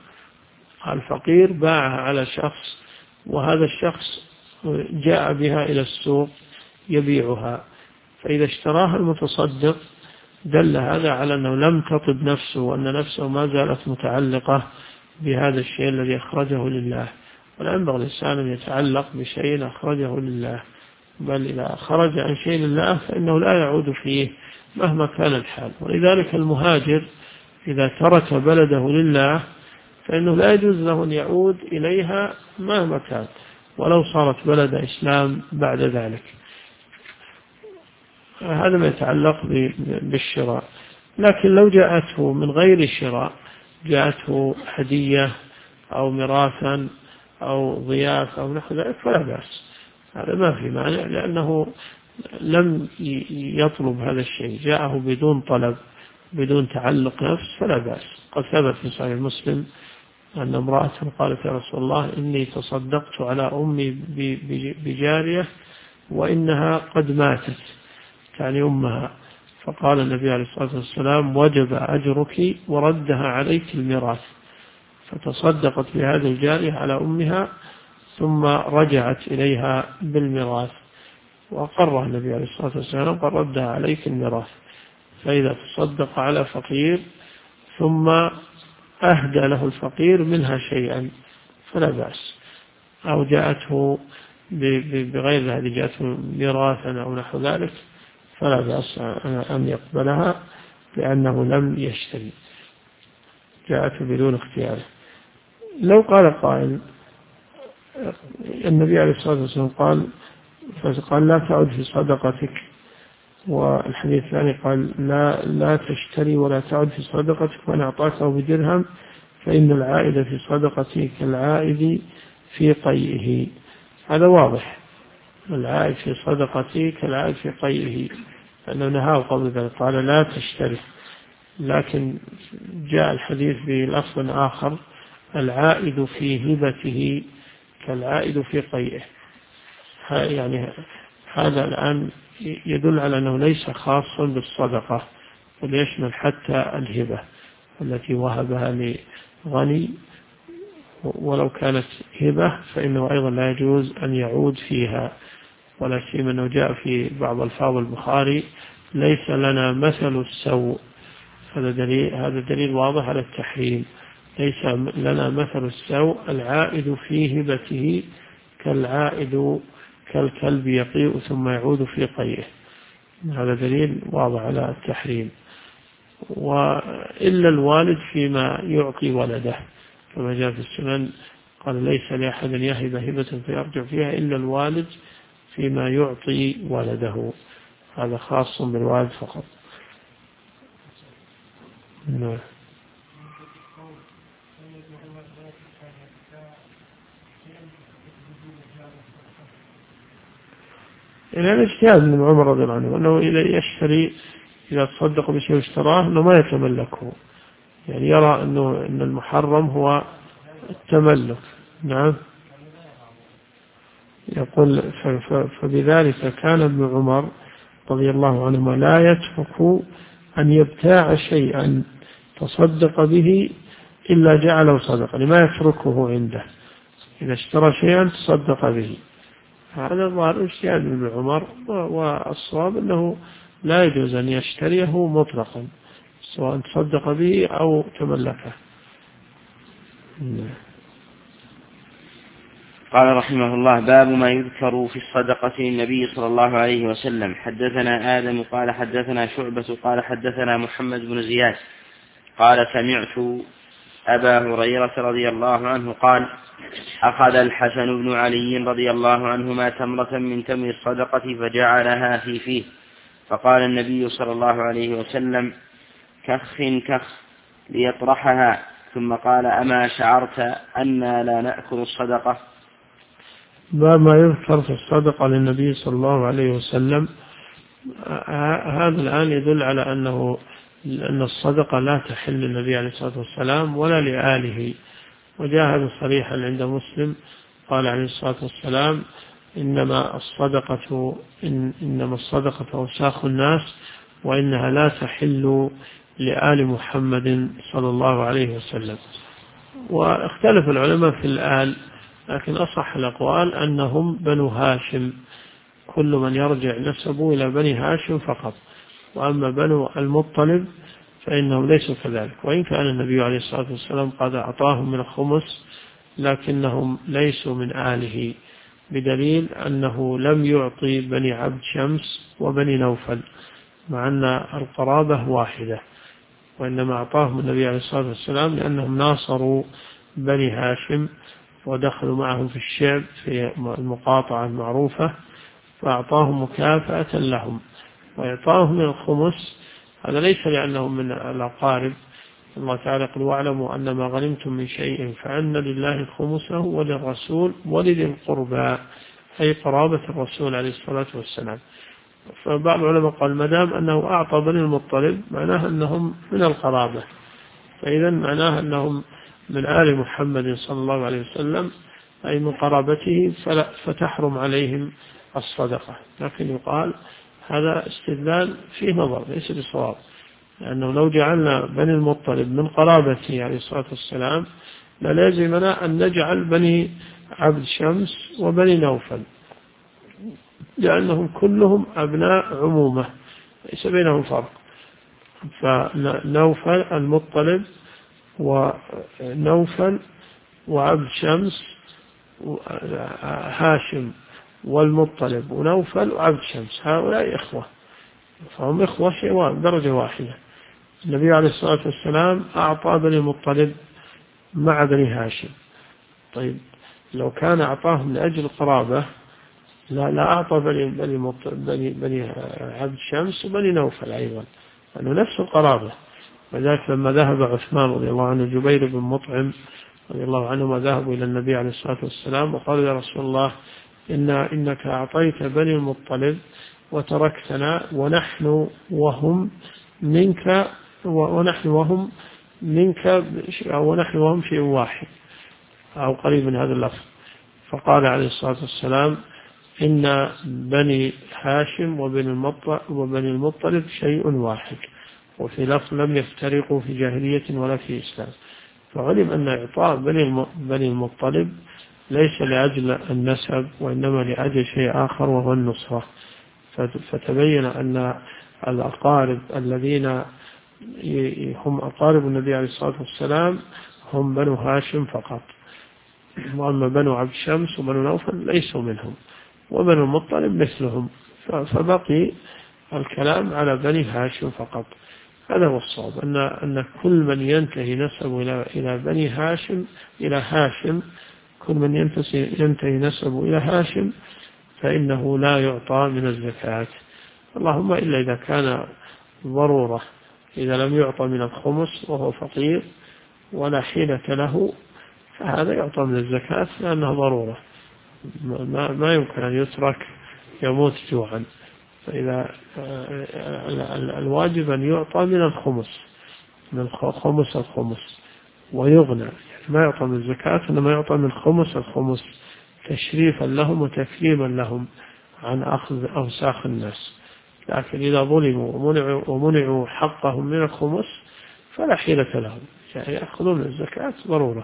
الفقير باعها على شخص، وهذا الشخص جاء بها إلى السوق يبيعها، فإذا اشتراها المتصدق دل هذا على أنه لم تطب نفسه، وأن نفسه ما زالت متعلقة بهذا الشيء الذي أخرجه لله، ولا ينبغي الإنسان أن يتعلق بشيء أخرجه لله، بل إذا خرج عن شيء لله فإنه لا يعود فيه مهما كان الحال. ولذلك المهاجر إذا ترك بلده لله فإنه لا يجوز له أن يعود إليها مهما كان، ولو صارت بلد إسلام بعد ذلك. هذا ما يتعلق بالشراء. لكن لو جاءته من غير شراء، جاءته هدية أو ميراثا أو ضيافة أو نحو ذلك فلا بأس، هذا ما في مانع، لأنه لم يطلب هذا الشيء، جاءه بدون طلب بدون تعلق نفس فلا بأس. قد ثبت في صحيح مسلم أن امرأة قالت يا رسول الله إني تصدقت على أمي بجارية وإنها قد ماتت، يعني أمها، فقال النبي عليه الصلاة والسلام وجب أجرك وردها عليك الميراث، فتصدقت بهذه الجارية على أمها ثم رجعت إليها بالميراث، وأقرها النبي عليه الصلاة والسلام قال ردها عليك الميراث. فإذا تصدق على فقير ثم أهدى له الفقير منها شيئا فلا بأس، أو جاءته بغير هذه، جاءته ميراثا أو نحو ذلك فلا بأس أن يقبلها، لأنه لم يشتري، جاءته بدون اختياره. لو قال قائل النبي عليه الصلاة والسلام قال لا تعد في صدقتك، والحديث الثاني قال لا تشتري ولا تعد في صدقتك، وأن أعطاكه بدرهم فإن العائد في صدقتك كالعائد في قيئه. هذا واضح، العائد في صدقتك كالعائد في قيئه، لأنه نهاه قبل ذلك قال لا تشتري. لكن جاء الحديث بلفظ آخر العائد في هبته كالعائد في قيئه، يعني هذا الآن يدل على أنه ليس خاصا بالصدقة، بل يشمل حتى الهبة التي وهبها لغني، ولو كانت هبة فإنه أيضا لا يجوز أن يعود فيها، ولا سيما أنه جاء في بعض ألفاظ البخاري ليس لنا مثل السوء، هذا دليل واضح على التحريم، ليس لنا مثل السوء، العائد في هبته كالعائد كالكلب يقيء ثم يعود في قيئه، هذا دليل واضح على التحريم. وإلا الوالد فيما يعطي ولده، كما جاء في السنن قال ليس لأحد يهب هبة فيرجع فيها إلا الوالد فيما يعطي ولده، هذا خاص بالوالد فقط. نعم. إلى الاجتهاد من عمر رضي الله عنه أنه يشتري، إذا تصدق بشيء واشتراه أنه ما يتملكه، يعني يرى أن المحرم هو التملك. نعم. يقول فبذلك كان ابن عمر رضي الله عنهما لا يترك أن يبتاع شيئا تصدق به إلا جعله صدقة، لما يتركه عنده، إذا اشترى شيئا تصدق به. هذا ظاهر اجتهاد ابن عمر، والصواب أنه لا يجوز أن يشتريه مطلقا سواء تصدق به أو تملكه. قال رحمه الله باب ما يذكر في الصدقة للنبي صلى الله عليه وسلم. حدثنا آدم قال حدثنا شعبة قال حدثنا محمد بن زياد قال سمعت أبا هريرة رضي الله عنه قال أخذ الحسن بن علي رضي الله عنهما تمرة من تمر الصدقة فجعلها في فيه، فقال النبي صلى الله عليه وسلم كخ ليطرحها، ثم قال أما شعرت أنا لا نأكل الصدقة. باب ما يذكر في الصدقة للنبي صلى الله عليه وسلم. هذا الآن يدل على أن الصدقة لا تحل للنبي عليه الصلاة والسلام ولا لآله، وجاء هذا صريحا عند مسلم قال عليه الصلاة والسلام إنما الصدقة أوساخ الناس وإنها لا تحل لآل محمد صلى الله عليه وسلم. واختلف العلماء في الآل، لكن أصح الأقوال أنهم بنو هاشم، كل من يرجع نسبه إلى بني هاشم فقط، وأما بنو المطلب فإنهم ليسوا كذلك، وإن كان النبي عليه الصلاة والسلام قد أعطاهم من الخمس لكنهم ليسوا من آله، بدليل أنه لم يعطي بني عبد شمس وبني نوفل مع أن القرابة واحدة، وإنما أعطاهم النبي عليه الصلاة والسلام لأنهم ناصروا بني هاشم ودخلوا معهم في الشعب في المقاطعة المعروفة، فأعطاهم مكافأة لهم. وإعطاهم من الخمس هذا ليس لأنهم من الأقارب، الله تعالى يقول واعلموا أن ما غنمتم من شيء فأن لله خمسه وللرسول ولذي القربى، أي قرابة الرسول عليه الصلاة والسلام. فبعض العلماء قال ما دام أنه أعطى بني المطلب معناه أنهم من القرابة، فإذا معناه أنهم من آل محمد صلى الله عليه وسلم أي من قرابته، فتحرم عليهم الصدقة. لكن يقال هذا استدلال فيه نظر ليس بصواب، لأنه لو جعلنا بني المطلب من قرابته عليه الصلاة والسلام للازمنا أن نجعل بني عبد شمس وبني نوفل، لأنهم كلهم أبناء عمومة ليس بينهم فرق. فنوفل المطلب ونوفل وعبد شمس هاشم والمطلب ونوفل وعبد شمس هؤلاء إخوة، فهم إخوة شيء درجة واحدة. النبي عليه الصلاة والسلام أعطى بني المطلب مع بني هاشم، طيب لو كان أعطاهم لأجل القرابة لا أعطى بني عبد شمس وبني نوفل أيضا، لأنه نفس القرابة. وذلك لما ذهب عثمان رضي الله عنه جبير بن مطعم رضي الله عنهما ذهبوا إلى النبي عليه الصلاة والسلام وقالوا يا رسول الله إنك أعطيت بني المطلب وتركتنا ونحن وهم منك ونحن وهم شيء واحد أو قريب من هذا اللفظ. فقال عليه الصلاة والسلام إن بني هاشم وبني المطلب شيء واحد، وفي لفظ لم يفترقوا في جاهلية ولا في إسلام. فعلم أن إعطاء بني المطلب ليس لأجل النسب وإنما لأجل شيء آخر وهو النصرة. فتبين أن الأقارب الذين هم أقارب النبي عليه الصلاة والسلام هم بنو هاشم فقط، وأما بنو عبد شمس وبنو نوفل ليسوا منهم، وبنو المطلب مثلهم، فبقي الكلام على بني هاشم فقط. هذا هو الصواب، أن كل من ينتهي نسبه إلى بني هاشم إلى هاشم، كل من ينتهي نسبه إلى هاشم فإنه لا يعطى من الزكاة، اللهم إلا إذا كان ضرورة، إذا لم يعطى من الخمس وهو فقير ولا حيلة له فهذا يعطى من الزكاة لأنه ضرورة، ما يمكن أن يترك يموت جوعا. فإذا الواجب أن يعطى من الخمس، من الخمس ويغنى، يعني ما يعطى من الزكاة إنما يعطى من الخمس تشريفا لهم وتكريما لهم عن أخذ أوساخ الناس. لكن إذا ظلموا ومنعوا حقهم من الخمس فلا حيلة لهم، يعني يأخذون الزكاة ضرورة.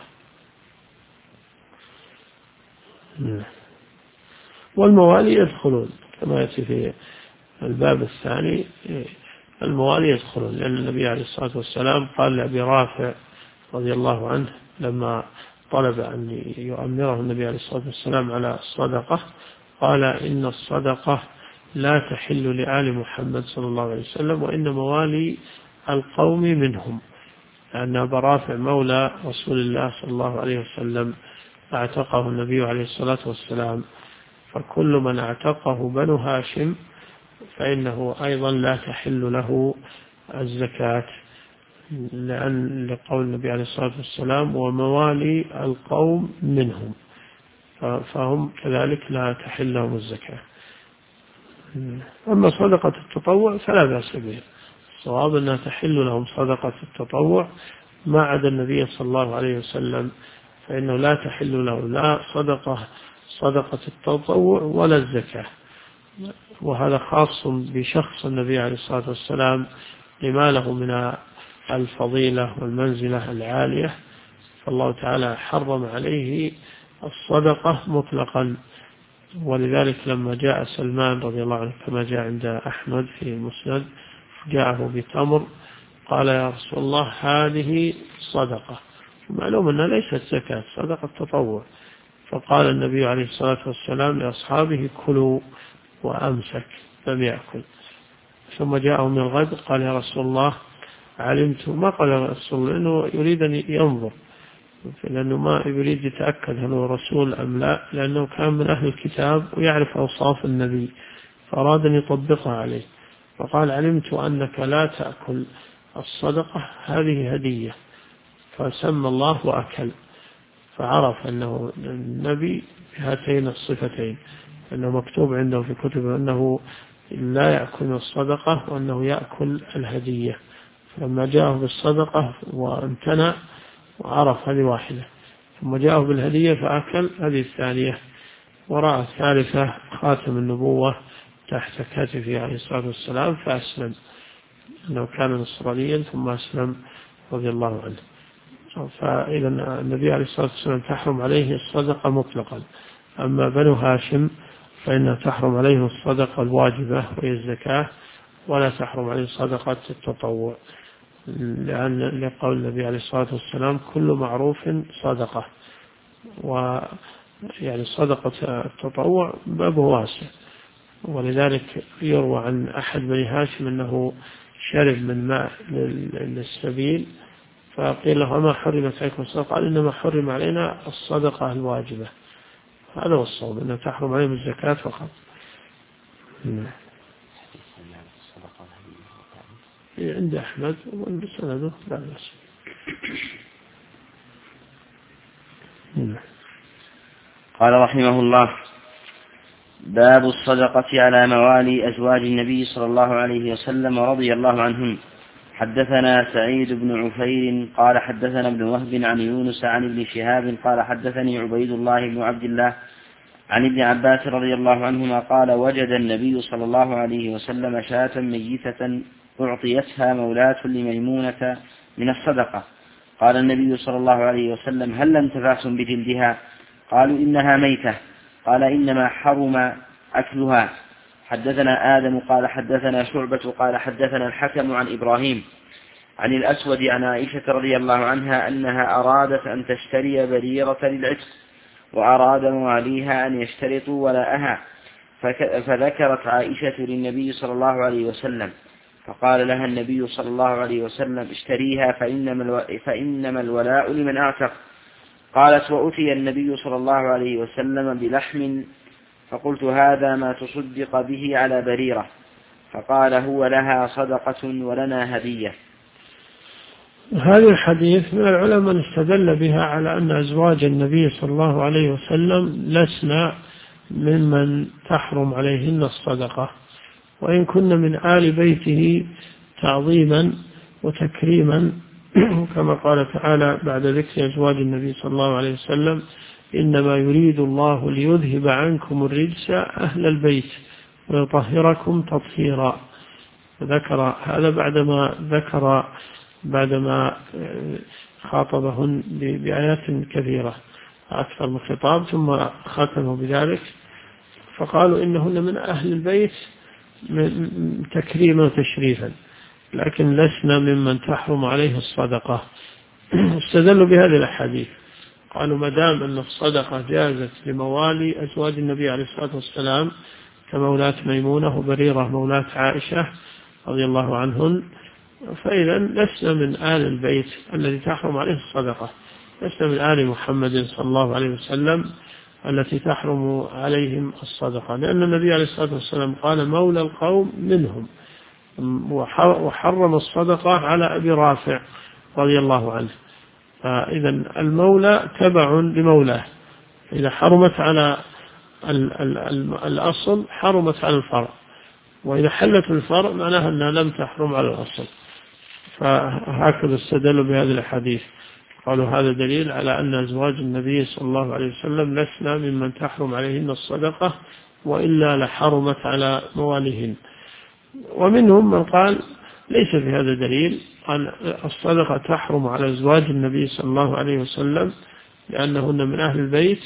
والموالي يدخلون كما يأتي في الباب الثاني، الموالي يدخلون، لأن النبي عليه الصلاة والسلام قال لأبي رافع رضي الله عنه لما طلب أن يؤمره النبي عليه الصلاة والسلام على الصدقة قال إن الصدقة لا تحل لآل محمد صلى الله عليه وسلم وإن موالي القوم منهم، لأن أبا رافع مولى رسول الله صلى الله عليه وسلم اعتقه النبي عليه الصلاة والسلام، فكل من اعتقه بنو هاشم فإنه أيضا لا تحل له الزكاة، لقول النبي عليه الصلاة والسلام وموالي القوم منهم، فهم كذلك لا تحل لهم الزكاة. أما صدقة التطوع فلا بأس بها، الصواب أنها تحل لهم صدقة التطوع ما عدا النبي صلى الله عليه وسلم، فإنه لا تحل له لا صدقة التطوع ولا الزكاة، وهذا خاص بشخص النبي عليه الصلاة والسلام لما له من الفضيلة والمنزلة العالية، فالله تعالى حرم عليه الصدقة مطلقا. ولذلك لما جاء سلمان رضي الله عنه كما جاء عند أحمد في المسند جاءه بتمر قال يا رسول الله هذه صدقة، معلوم أنها ليست زكاة، صدقة تطوع. فقال النبي عليه الصلاة والسلام لأصحابه كلوا، وأمسك لم يأكل. ثم جاءه من الغد قال يا رسول الله علمت، ما قال يا رسول الله لأنه يريد أن ينظر، لأنه ما يريد يتأكد هل هو رسول أم لا، لأنه كان من أهل الكتاب ويعرف أوصاف النبي فأراد أن يطبقها عليه. فقال علمت أنك لا تأكل الصدقة، هذه هدية، فسمى الله وأكل، فعرف أنه النبي بهاتين الصفتين، أنه مكتوب عنده في كتبه أنه لا يأكل الصدقة وأنه يأكل الهدية. فلما جاءه بالصدقة وامتنع وعرف هذه واحدة، ثم جاءه بالهدية فأكل هذه الثانية، ورأى الثالثة خاتم النبوة تحت كتفه عليه الصلاة والسلام فأسلم، أنه كان نصرانيا ثم أسلم رضي الله عنه. فإذا النبي عليه الصلاة والسلام تحرم عليه الصدقة مطلقا. أما بنو هاشم فإنها تحرم عليهم الصدقة الواجبة وهي الزكاة، ولا تحرم عليهم صدقة التطوع، لأن لقول النبي عليه الصلاة والسلام كل معروف صدقة، ويعني صدقة التطوع باب واسع. ولذلك يروى عن أحد بني هاشم أنه شرب من ماء للسبيل، فقيل له ما حرمت عليكم الصدقة؟ قال إنما حرم علينا الصدقة الواجبة. هذا هو الصواب، أنها تحرم عليهم الزكاة فقط. عند أحمد وبسنده لا بأس. قال رحمه الله: باب الصدقة على موالي أزواج النبي صلى الله عليه وسلم رضي الله عنهم. حدثنا سعيد بن عفير قال حدثنا ابن وهب عن يونس عن ابن شهاب قال حدثني عبيد الله بن عبد الله عن ابن عباس رضي الله عنهما قال: وجد النبي صلى الله عليه وسلم شاة ميتة أعطيتها مولاة لميمونة من الصدقة. قال النبي صلى الله عليه وسلم: هل انتفعتم بجلدها؟ قالوا: إنها ميتة. قال: إنما حرم أكلها. حدثنا آدم قال حدثنا شعبة قال حدثنا الحكم عن إبراهيم عن الأسود عن عائشة رضي الله عنها أنها أرادت أن تشتري بريرة للعتق، وأراد مواليها أن يشترطوا ولاءها، فذكرت عائشة للنبي صلى الله عليه وسلم، فقال لها النبي صلى الله عليه وسلم: اشتريها فإنما الولاء لمن أعتق. قالت: وأتي النبي صلى الله عليه وسلم بلحم، فقلت: هذا ما تصدق به على بريرة. فقال: هو لها صدقة ولنا هدية. هذا الحديث من العلماء من استدل بها على أن أزواج النبي صلى الله عليه وسلم لسنا ممن تحرم عليهن الصدقة، وإن كن من آل بيته تعظيما وتكريما كما قال تعالى بعد ذكر أزواج النبي صلى الله عليه وسلم: إنما يريد الله ليذهب عنكم الرجس أهل البيت ويطهركم تطهيرا. ذكر هذا بعدما خاطبهن بآيات كثيرة أكثر من خطاب، ثم ختموا بذلك فقالوا إنهن من أهل البيت تكريما وتشريفا، لكن لسنا ممن تحرم عليه الصدقة. استدلوا بهذه الأحاديث، قالوا ما دام أن الصدقة جازت لموالي أزواج النبي عليه الصلاة والسلام كمولاة ميمونة وبريرة مولاة عائشة رضي الله عنهن، فإذا لسنا من آل البيت الذي تحرم عليه الصدقة، لسنا من آل محمد صلى الله عليه وسلم التي تحرم عليهم الصدقة، لأن النبي عليه الصلاة والسلام قال: مولى القوم منهم، وحرم الصدقة على أبي رافع رضي الله عنه. فإذا المولى تبع لمولاه، إذا حرمت على الأصل حرمت على الفرع، وإذا حلت الفرع معناها أنها لم تحرم على الأصل. فهكذا استدلوا بهذه الحديث، قالوا هذا دليل على أن أزواج النبي صلى الله عليه وسلم لسنا ممن تحرم عليهن الصدقة، وإلا لحرمت على مواليهن. ومنهم من قال ليس في هذا دليل، قال الصدقة تحرم على أزواج النبي صلى الله عليه وسلم لأنهن من أهل البيت،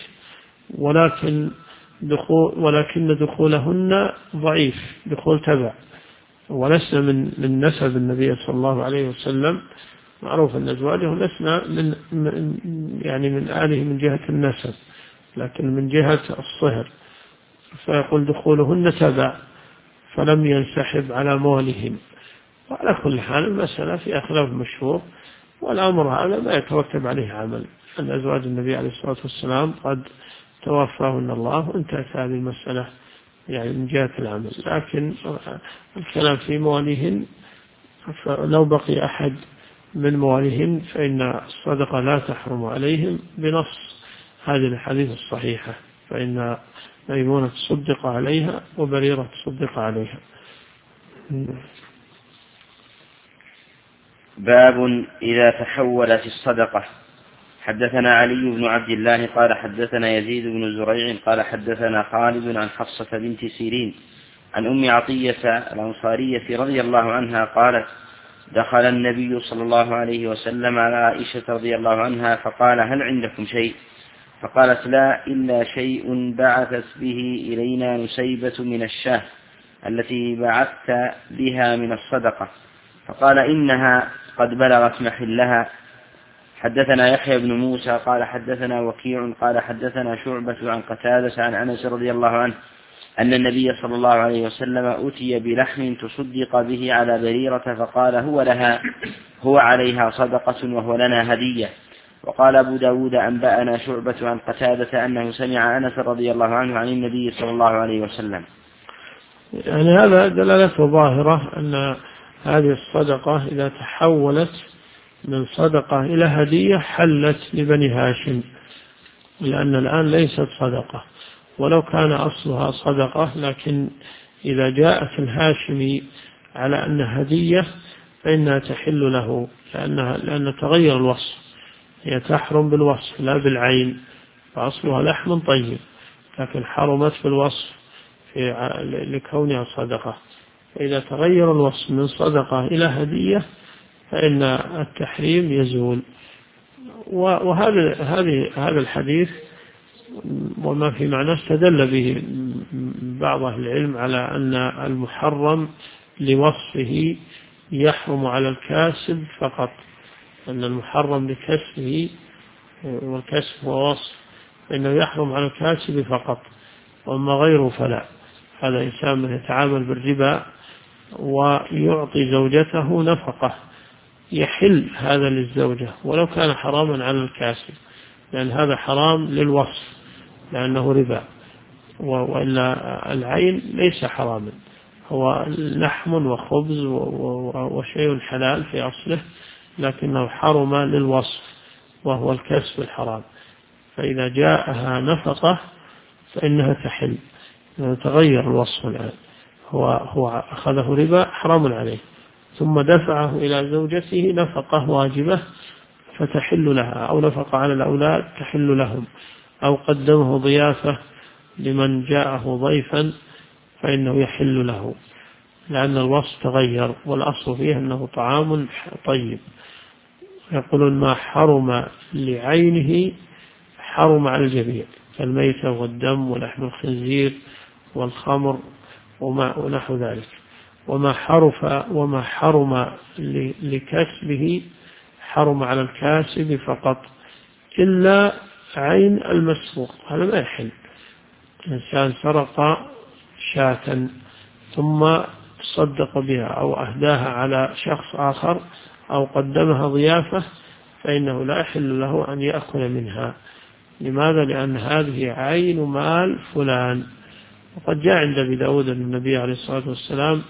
ولكن دخولهن ضعيف، دخول تبع، ولسنا من نسب النبي صلى الله عليه وسلم، معروف أن أزواجه لسنا من آله من جهة النسب، لكن من جهة الصهر، فيقول دخولهن تبع فلم ينسحب على مولهم. وعلى كل حال المسألة في خلاف مشهور، والأمر هذا ما يترتب عليه عمل، أن أزواج النبي عليه الصلاة والسلام قد توفاهن الله وانتهت هذه المسألة من جهة العمل. لكن الكلام في مواليهن، فلو بقي أحد من مواليهن فإن الصدقة لا تحرم عليهم بنص هذه الحديث الصحيحة، فإن ميمونة تصدق عليها وبريرة تصدق عليها. باب إذا تحولت الصدقة. حدثنا علي بن عبد الله قال حدثنا يزيد بن زريع قال حدثنا خالد عن حفصة بنت سيرين عن أم عطية الأنصارية رضي الله عنها قالت دخل النبي صلى الله عليه وسلم على عائشة رضي الله عنها فقال هل عندكم شيء؟ فقالت لا إلا شيء بعثت به إلينا نسيبة من الشاه التي بعثت بها من الصدقة. فقال إنها قد بلغت محلها. حدثنا يحيى بن موسى قال حدثنا وكيع قال حدثنا شعبة عن قتادة عن أنس رضي الله عنه أن النبي صلى الله عليه وسلم أتي بلحم تصدق به على بريرة فقال هو عليها صدقة وهو لنا هدية. وقال أبو داود أنبأنا شعبة عن قتادة أنه سمع أنس رضي الله عنه عن النبي صلى الله عليه وسلم. هذا دلالته ظاهرة أن هذه الصدقة إذا تحولت من صدقة إلى هدية حلت لبني هاشم، لأن الآن ليست صدقة، ولو كان أصلها صدقة، لكن إذا جاءت الهاشمي على أن هدية فإنها تحل له، لأن تغير الوصف، هي تحرم بالوصف لا بالعين، فأصلها لحم طيب لكن حرمت بالوصف لكونها صدقة. فإذا تغير الوصف من صدقة إلى هدية فإن التحريم يزول. هذا الحديث وما في معناه استدل به بعض أهل العلم على أن المحرم لوصفه يحرم على الكاسب فقط، أن المحرم لكسبه، والكسب هو وصف، فإنه يحرم على الكاسب فقط، وأما غيره فلا. هذا إنسان من يتعامل بالربا ويعطي زوجته نفقة، يحل هذا للزوجة ولو كان حراما على الكاسب، لأن هذا حرام للوصف لأنه ربا، وإلا العين ليس حراما، هو لحم وخبز وشيء حلال في أصله، لكنه حرم للوصف وهو الكسب الحرام. فإذا جاءها نفقة فإنها تحل، تغير الوصف الآن، هو أخذه ربا حرام عليه ثم دفعه إلى زوجته نفقة واجبة فتحل لها، أو نفقة على الأولاد تحل لهم، أو قدمه ضيافة لمن جاءه ضيفا فإنه يحل له، لأن الوصف تغير والأصل فيه أنه طعام طيب. يقولون ما حرم لعينه حرم على الجميع، كالميتة والدم ولحم الخنزير والخمر ونحو ذلك. وما حرم لكسبه حرم على الكاسب فقط، إلا عين المسروق، هذا ما يحل. إنسان سرق شاة ثم تصدق بها أو أهداها على شخص آخر أو قدمها ضيافة فإنه لا يحل له أن يأكل منها. لماذا؟ لأن هذه عين مال فلان. وقد جاء عند أبي داود أن النبي عليه الصلاة والسلام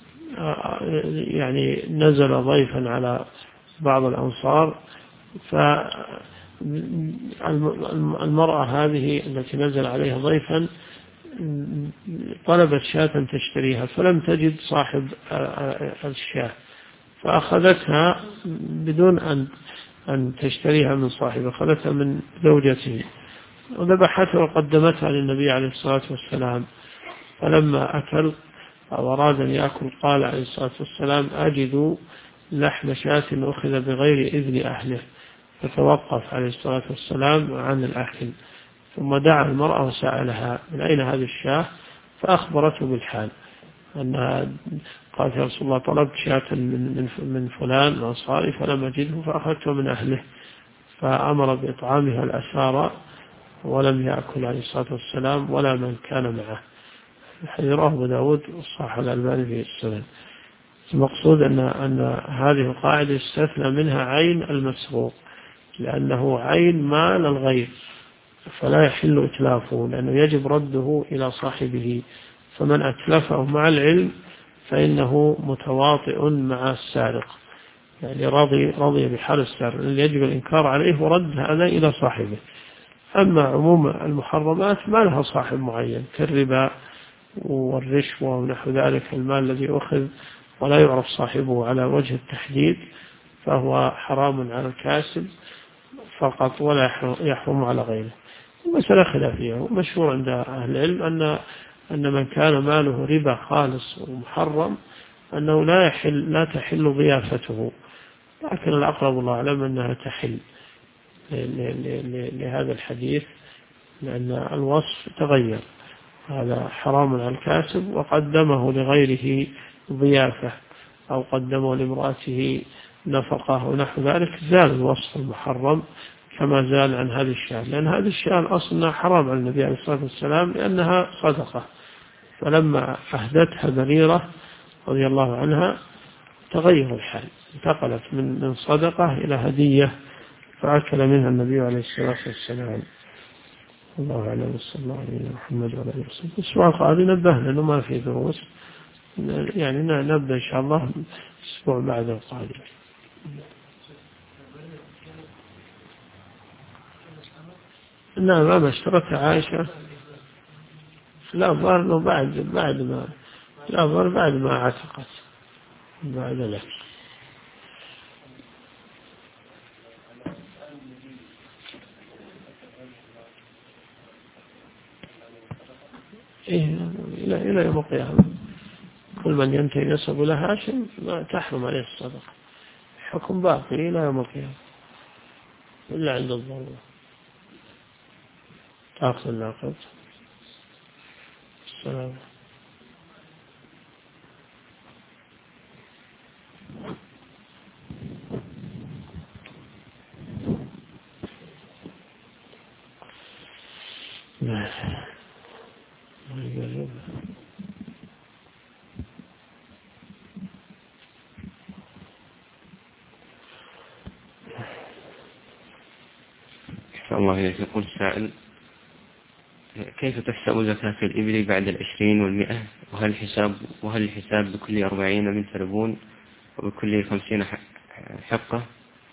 نزل ضيفا على بعض الأنصار، فالمرأة هذه التي نزل عليها ضيفا طلبت شاة تشتريها فلم تجد صاحب الشاة، فأخذتها بدون أن تشتريها من صاحبها، أخذتها من زوجته وذبحتها وقدمتها للنبي عليه الصلاة والسلام. فلما أكل أو أراد أن يأكل قال عليه الصلاة والسلام أجد لحم شاة أخذ بغير إذن أهله، فتوقف عليه الصلاة والسلام عن الأكل، ثم دعا المرأة وسألها من أين هذه الشاة، فأخبرته بالحال، أنها قالت يا رسول الله طلبت شاة من فلان الأنصاري فلم أجده فأخذته من أهله، فأمر بإطعامها الأسارى ولم يأكل عليه الصلاة والسلام ولا من كان معه. الحديث رواه أبو داود والصحيح الألباني في السنن. المقصود أن هذه القاعدة استثنى منها عين المسروق، لأنه عين مال الغير فلا يحل إتلافه، لأنه يجب رده إلى صاحبه، فمن أتلفه مع العلم فإنه متواطئ مع السارق، يعني رضي بحال السارق، يجب الإنكار عليه ورد هذا إلى صاحبه. أما عموم المحرمات ما لها صاحب معين كالربا والرشوة ونحو ذلك، المال الذي أخذ ولا يعرف صاحبه على وجه التحديد فهو حرام على الكاسب فقط ولا يحرم على غيره. مسألة خلافية، ومشهور عند أهل العلم أن من كان ماله ربا خالص ومحرم أنه لا تحل ضيافته، لكن الأقرب الله أعلم أنها تحل لهذا الحديث، لأن الوصف تغير، هذا حرام على الكاسب وقدمه لغيره ضيافة أو قدمه لامرأته نفقة ونحو ذلك، زال الوصف المحرم كما زال عن هذه الشاة، لأن هذه الشاة أصلا حرام على النبي عليه الصلاة والسلام لأنها صدقة، فلما أهدتها بريرة رضي الله عنها تغير الحال، انتقلت من صدقة إلى هدية فأكل منها النبي عليه الصلاة والسلام. الله أعلم، صلى الله عليه محمد وعلى آله وسلم. السؤال قال نبهنا أنه ما في دروس، يعني نبدأ إن شاء الله الأسبوع بعد القادم. نعم، ما اشترت عائشة لا ظهر بعد ما عتقت بعد ذلك. إلى يوم القيامة كل من ينتهي نسب له هاشم ما تحرم عليه الصدقة، حكم باقي إلى يوم القيامة إلا عند الضرورة. تأخذ الناقض. السلام. الله إليك. يقول السائل: كيف تحسب زكاة الإبل بعد 20 و100؟ وهل الحساب بكل 40 بنت لبون وبكل 50 حقة،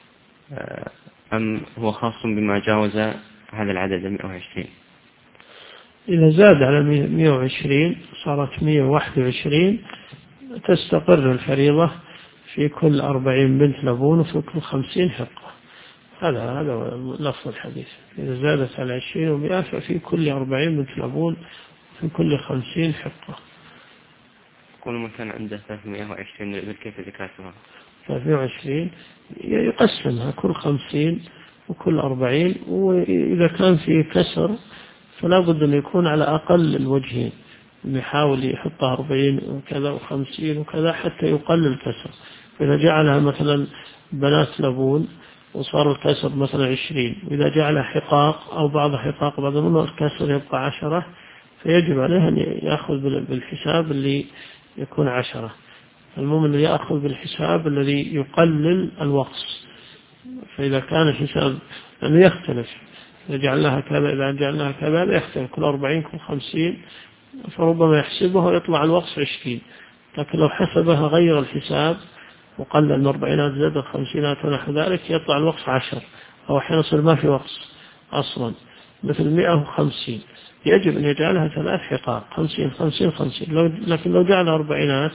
أم هو خاص بما جاوز هذا العدد 120؟ إذا زاد على 120 صارت 121 تستقر الفريضة في كل 40 بنت لبون وفي كل 50 حقة. هذا لفظ الحديث، إذا زادت على 20 و100 ففي كل 40 بنت لبون وفي كل 50 حقة. كل من كان عنده 320 الإبل كيف زكاتها؟ 320 يقسمها كل 50 وكل 40، وإذا كان في كسر فلا بد أن يكون على أقل الوجهين، يحاول يحطها 40 وكذا و50 وكذا حتى يقلل الكسر. فإذا جعلها مثلا بنات لبون وصار الكسر مثلا 20، وإذا جعلها حقاق أو بعض حقاق بعض منه الكسر يبقى 10، فيجب عليه أن يأخذ بالحساب اللي يكون 10. المهم أن يأخذ بالحساب الذي يقلل الوقص، فإذا كان الحساب أنه يختلف، إذا جعلناها كذا لا يختلف كل 40 كل 50، فربما يحسبها ويطلع الوقص 20، لكن لو حسبها غير الحساب وقلل من 40 زاد 50 ونحو ذلك يطلع الوقص 10، أو حين يصير ما في وقص أصلا مثل 150، يجب أن يجعلها 3 حقاق 50 50 50. لكن لو جعل 40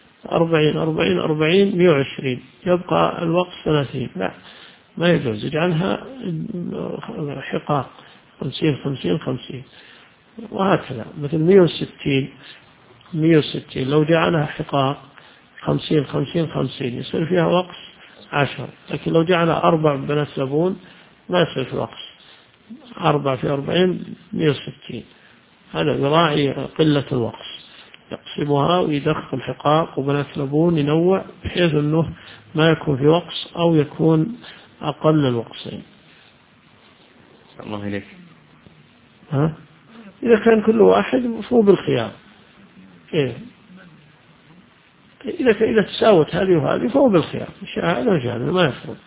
120 يبقى الوقت 30، لا ما يجوز، يجعلها حقاق 50 50 50 وهكذا. مثل 160 لو جعلها حقاق 50 50 50 يصير فيها وقت 10، لكن لو جعلها 4 بنات لبون ما يصير في وقت 4 في 40 160، هذا يراعي قلة الوقت. يقسمها ويدخل حقاق وبنات لبون، ينوع بحيث أنه ما يكون في وقص أو يكون أقل الوقصين. الله إليك. إذا كان كل واحد فهو بالخيار. إذا تساوت هذه وهذه فهو بالخيار، شاء أو جاء ما يفرق.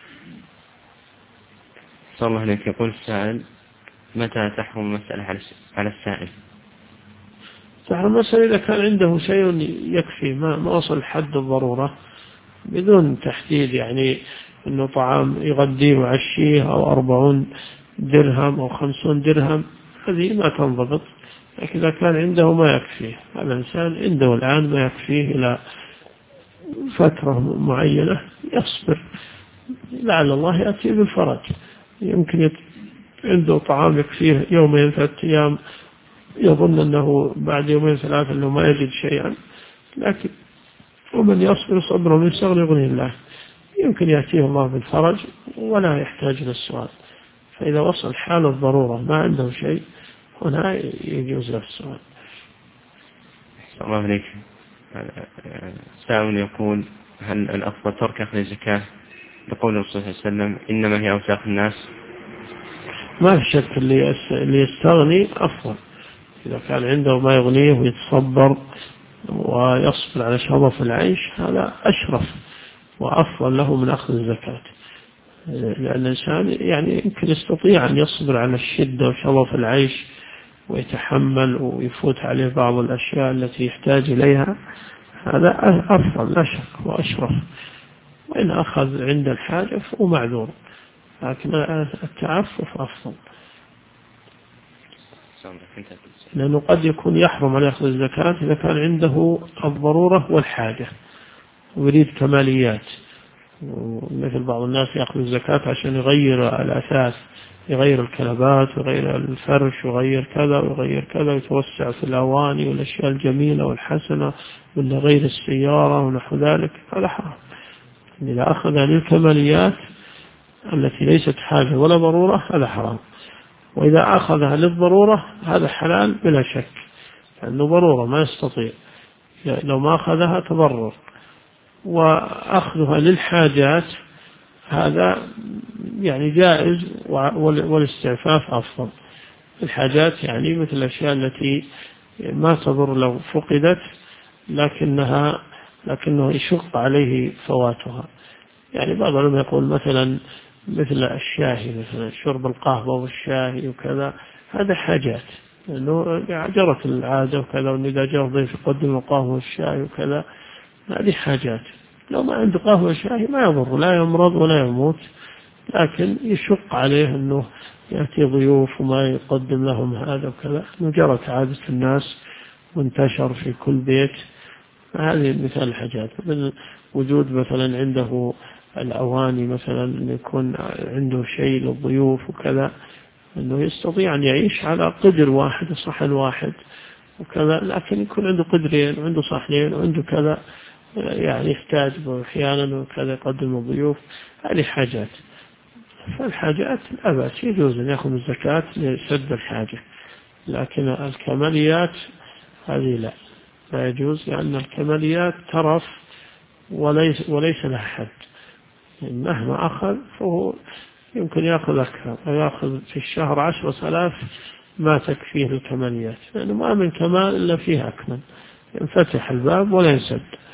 صلى الله عليك. يقول السائل: متى تحرم المسألة على السائل؟ تحرم المسألة إذا كان عنده شيء يكفي، ما وصل حد الضرورة بدون تحديد، يعني إنه طعام يغديه ويعشيه أو 40 درهم أو 50 درهم، هذه ما تنضبط. لكن إذا كان عنده ما يكفيه، هذا الإنسان عنده الآن ما يكفيه إلى فترة معينة يصبر، لعل الله يأتي بالفرج. يمكن عنده طعام يكفيه يومين 3 أيام، يظن أنه بعد يومين 3 أنه ما يجد شيئا، لكن ومن يصبر صبر ومن يستغني يغنيه الله، يمكن يأتيه الله بالفرج ولا يحتاج إلى السؤال. فإذا وصل حال الضرورة ما عنده شيء، هنا يجوز له السؤال. الله عليك. سائل يقول: هل الأفضل ترك أخذ الزكاة لقول الرسول صلى الله عليه وسلم: إنما هي أوساخ الناس؟ ما في شك اللي يستغني أفضل، إذا كان عنده ما يغنيه ويتصبر ويصبر على شظف العيش، هذا أشرف وأفضل له من أخذ الزكاة. لأن الإنسان يعني يمكن يستطيع أن يصبر على الشدة وشظف العيش ويتحمل ويفوت عليه بعض الأشياء التي يحتاج إليها، هذا أفضل لا شك وأشرف. وإن أخذ عند الحاجة فهو معذور، لكن التعفف أفضل، لأنه قد يكون يحرم على أخذ الزكاة إذا كان عنده الضرورة والحاجة ويريد كماليات، مثل بعض الناس يأخذ الزكاة عشان يغير الأثاث، يغير الكنبات ويغير الفرش ويغير كذا ويغير كذا ويتوسع في الأواني والأشياء الجميلة والحسنة، ولا غير السيارة ونحو ذلك، هذا حرام. إذا أخذ للكماليات التي ليست حاجة ولا ضرورة هذا حرام، وإذا أخذها للضرورة هذا حلال بلا شك، لأنه ضرورة ما يستطيع، لو ما أخذها تضرر. وأخذها للحاجات هذا يعني جائز، والاستعفاف أفضل. الحاجات يعني مثل الأشياء التي ما تضر لو فقدت، لكنه يشق عليه فواتها. يعني بعض العلماء يقول مثلا مثل الشاهي، مثلا شرب القهوة والشاهي وكذا، هذا حاجات لأنه جرت العادة وكذا، وإن إذا جاء ضيف يقدم القهوة والشاي وكذا، هذه حاجات. لو ما عنده قهوة وشاي ما يضر، لا يمرض ولا يموت، لكن يشق عليه أنه يأتي ضيوف وما يقدم لهم هذا وكذا، أنه جرت عادة الناس وانتشر في كل بيت. هذه مثال الحاجات، من وجود مثلا عنده الأواني، مثلا أن يكون عنده شيء للضيوف وكذا، أنه يستطيع أن يعيش على قدر واحد وصحن واحد وكذا، لكن يكون عنده قدرين وعنده صحنين وعنده كذا، يعني يحتاج أحيانا وكذا يقدم الضيوف، هذه حاجات. فالحاجات لا بأس، يجوز أن يأخذ الزكاة لسد الحاجة، لكن الكماليات هذه لا يجوز، لأن الكماليات ترف وليس لها حد. مهما أخذ فهو يمكن يأخذ أكثر، ويأخذ في الشهر 10,000 ما تكفيه الكماليات، لأنه ما من كمال إلا فيها أكمل، ينفتح الباب ولا ينسد.